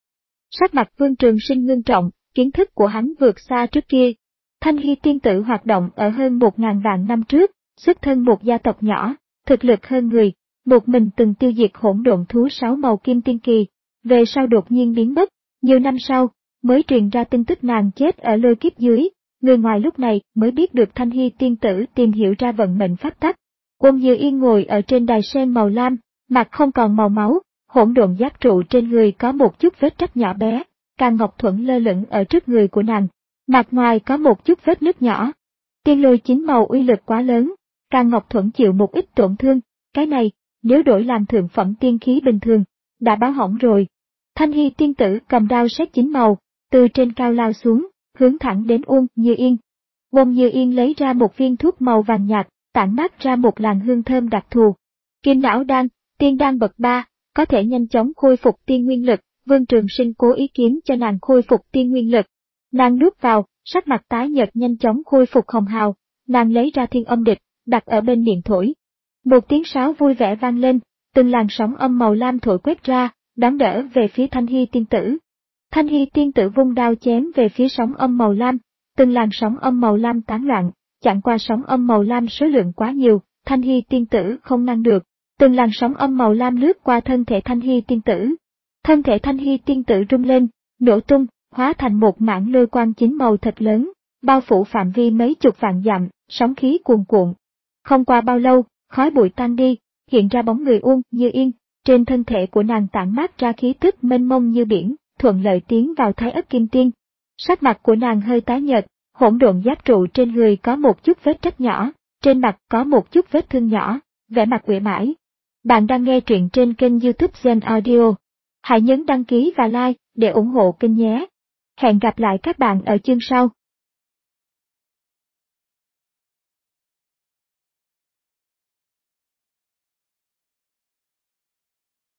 Sắc mặt Vương Trường Sinh ngưng trọng, kiến thức của hắn vượt xa trước kia. Thanh Hy tiên tử hoạt động ở hơn một ngàn vạn năm trước, xuất thân một gia tộc nhỏ, thực lực hơn người, một mình từng tiêu diệt hỗn độn thú sáu màu kim tiên kỳ, về sau đột nhiên biến mất, nhiều năm sau, mới truyền ra tin tức nàng chết ở lôi kiếp dưới, người ngoài lúc này mới biết được Thanh Hy tiên tử tìm hiểu ra vận mệnh pháp tắc. Uông Như Yên ngồi ở trên đài sen màu lam, mặt không còn màu máu, hỗn độn giáp trụ trên người có một chút vết rách nhỏ bé, Càn Ngọc Thuẫn lơ lửng ở trước người của nàng. Mặt ngoài có một chút vết nứt nhỏ. Tiên lôi chín màu uy lực quá lớn, Can Ngọc Thuẫn chịu một ít tổn thương, cái này, nếu đổi làm thượng phẩm tiên khí bình thường, đã báo hỏng rồi. Thanh Hy tiên tử cầm đao sét chín màu, từ trên cao lao xuống, hướng thẳng đến Uông Như Yên. Uông Như Yên lấy ra một viên thuốc màu vàng nhạt, tản mát ra một làn hương thơm đặc thù. Kim não đan, tiên đan bậc ba, có thể nhanh chóng khôi phục tiên nguyên lực, Vương Trường Sinh cố ý kiếm cho nàng khôi phục tiên nguyên lực. Nàng nuốt vào, sắc mặt tái nhợt nhanh chóng khôi phục hồng hào, nàng lấy ra thiên âm địch, đặt ở bên miệng thổi. Một tiếng sáo vui vẻ vang lên, từng làn sóng âm màu lam thổi quét ra, đón đỡ về phía Thanh Hy tiên tử. Thanh Hy tiên tử vung đao chém về phía sóng âm màu lam, từng làn sóng âm màu lam tán loạn, chặn qua sóng âm màu lam số lượng quá nhiều, Thanh Hy tiên tử không ngăn được, từng làn sóng âm màu lam lướt qua thân thể Thanh Hy tiên tử. Thân thể Thanh Hy tiên tử rung lên, nổ tung, hóa thành một mảng lôi quang chín màu thật lớn, bao phủ phạm vi mấy chục vạn dặm, sóng khí cuồn cuộn. Không qua bao lâu, khói bụi tan đi, hiện ra bóng người Uông Như Yên, trên thân thể của nàng tản mát ra khí tức mênh mông như biển, thuận lợi tiến vào Thái Ất Kim Tiên. Sắc mặt của nàng hơi tái nhợt, hỗn độn giáp trụ trên người có một chút vết rách nhỏ, trên mặt có một chút vết thương nhỏ, vẻ mặt uể oải. Bạn đang nghe truyện trên kênh YouTube Gen Audio. Hãy nhấn đăng ký và like để ủng hộ kênh nhé. Hẹn gặp lại các bạn ở chương sau.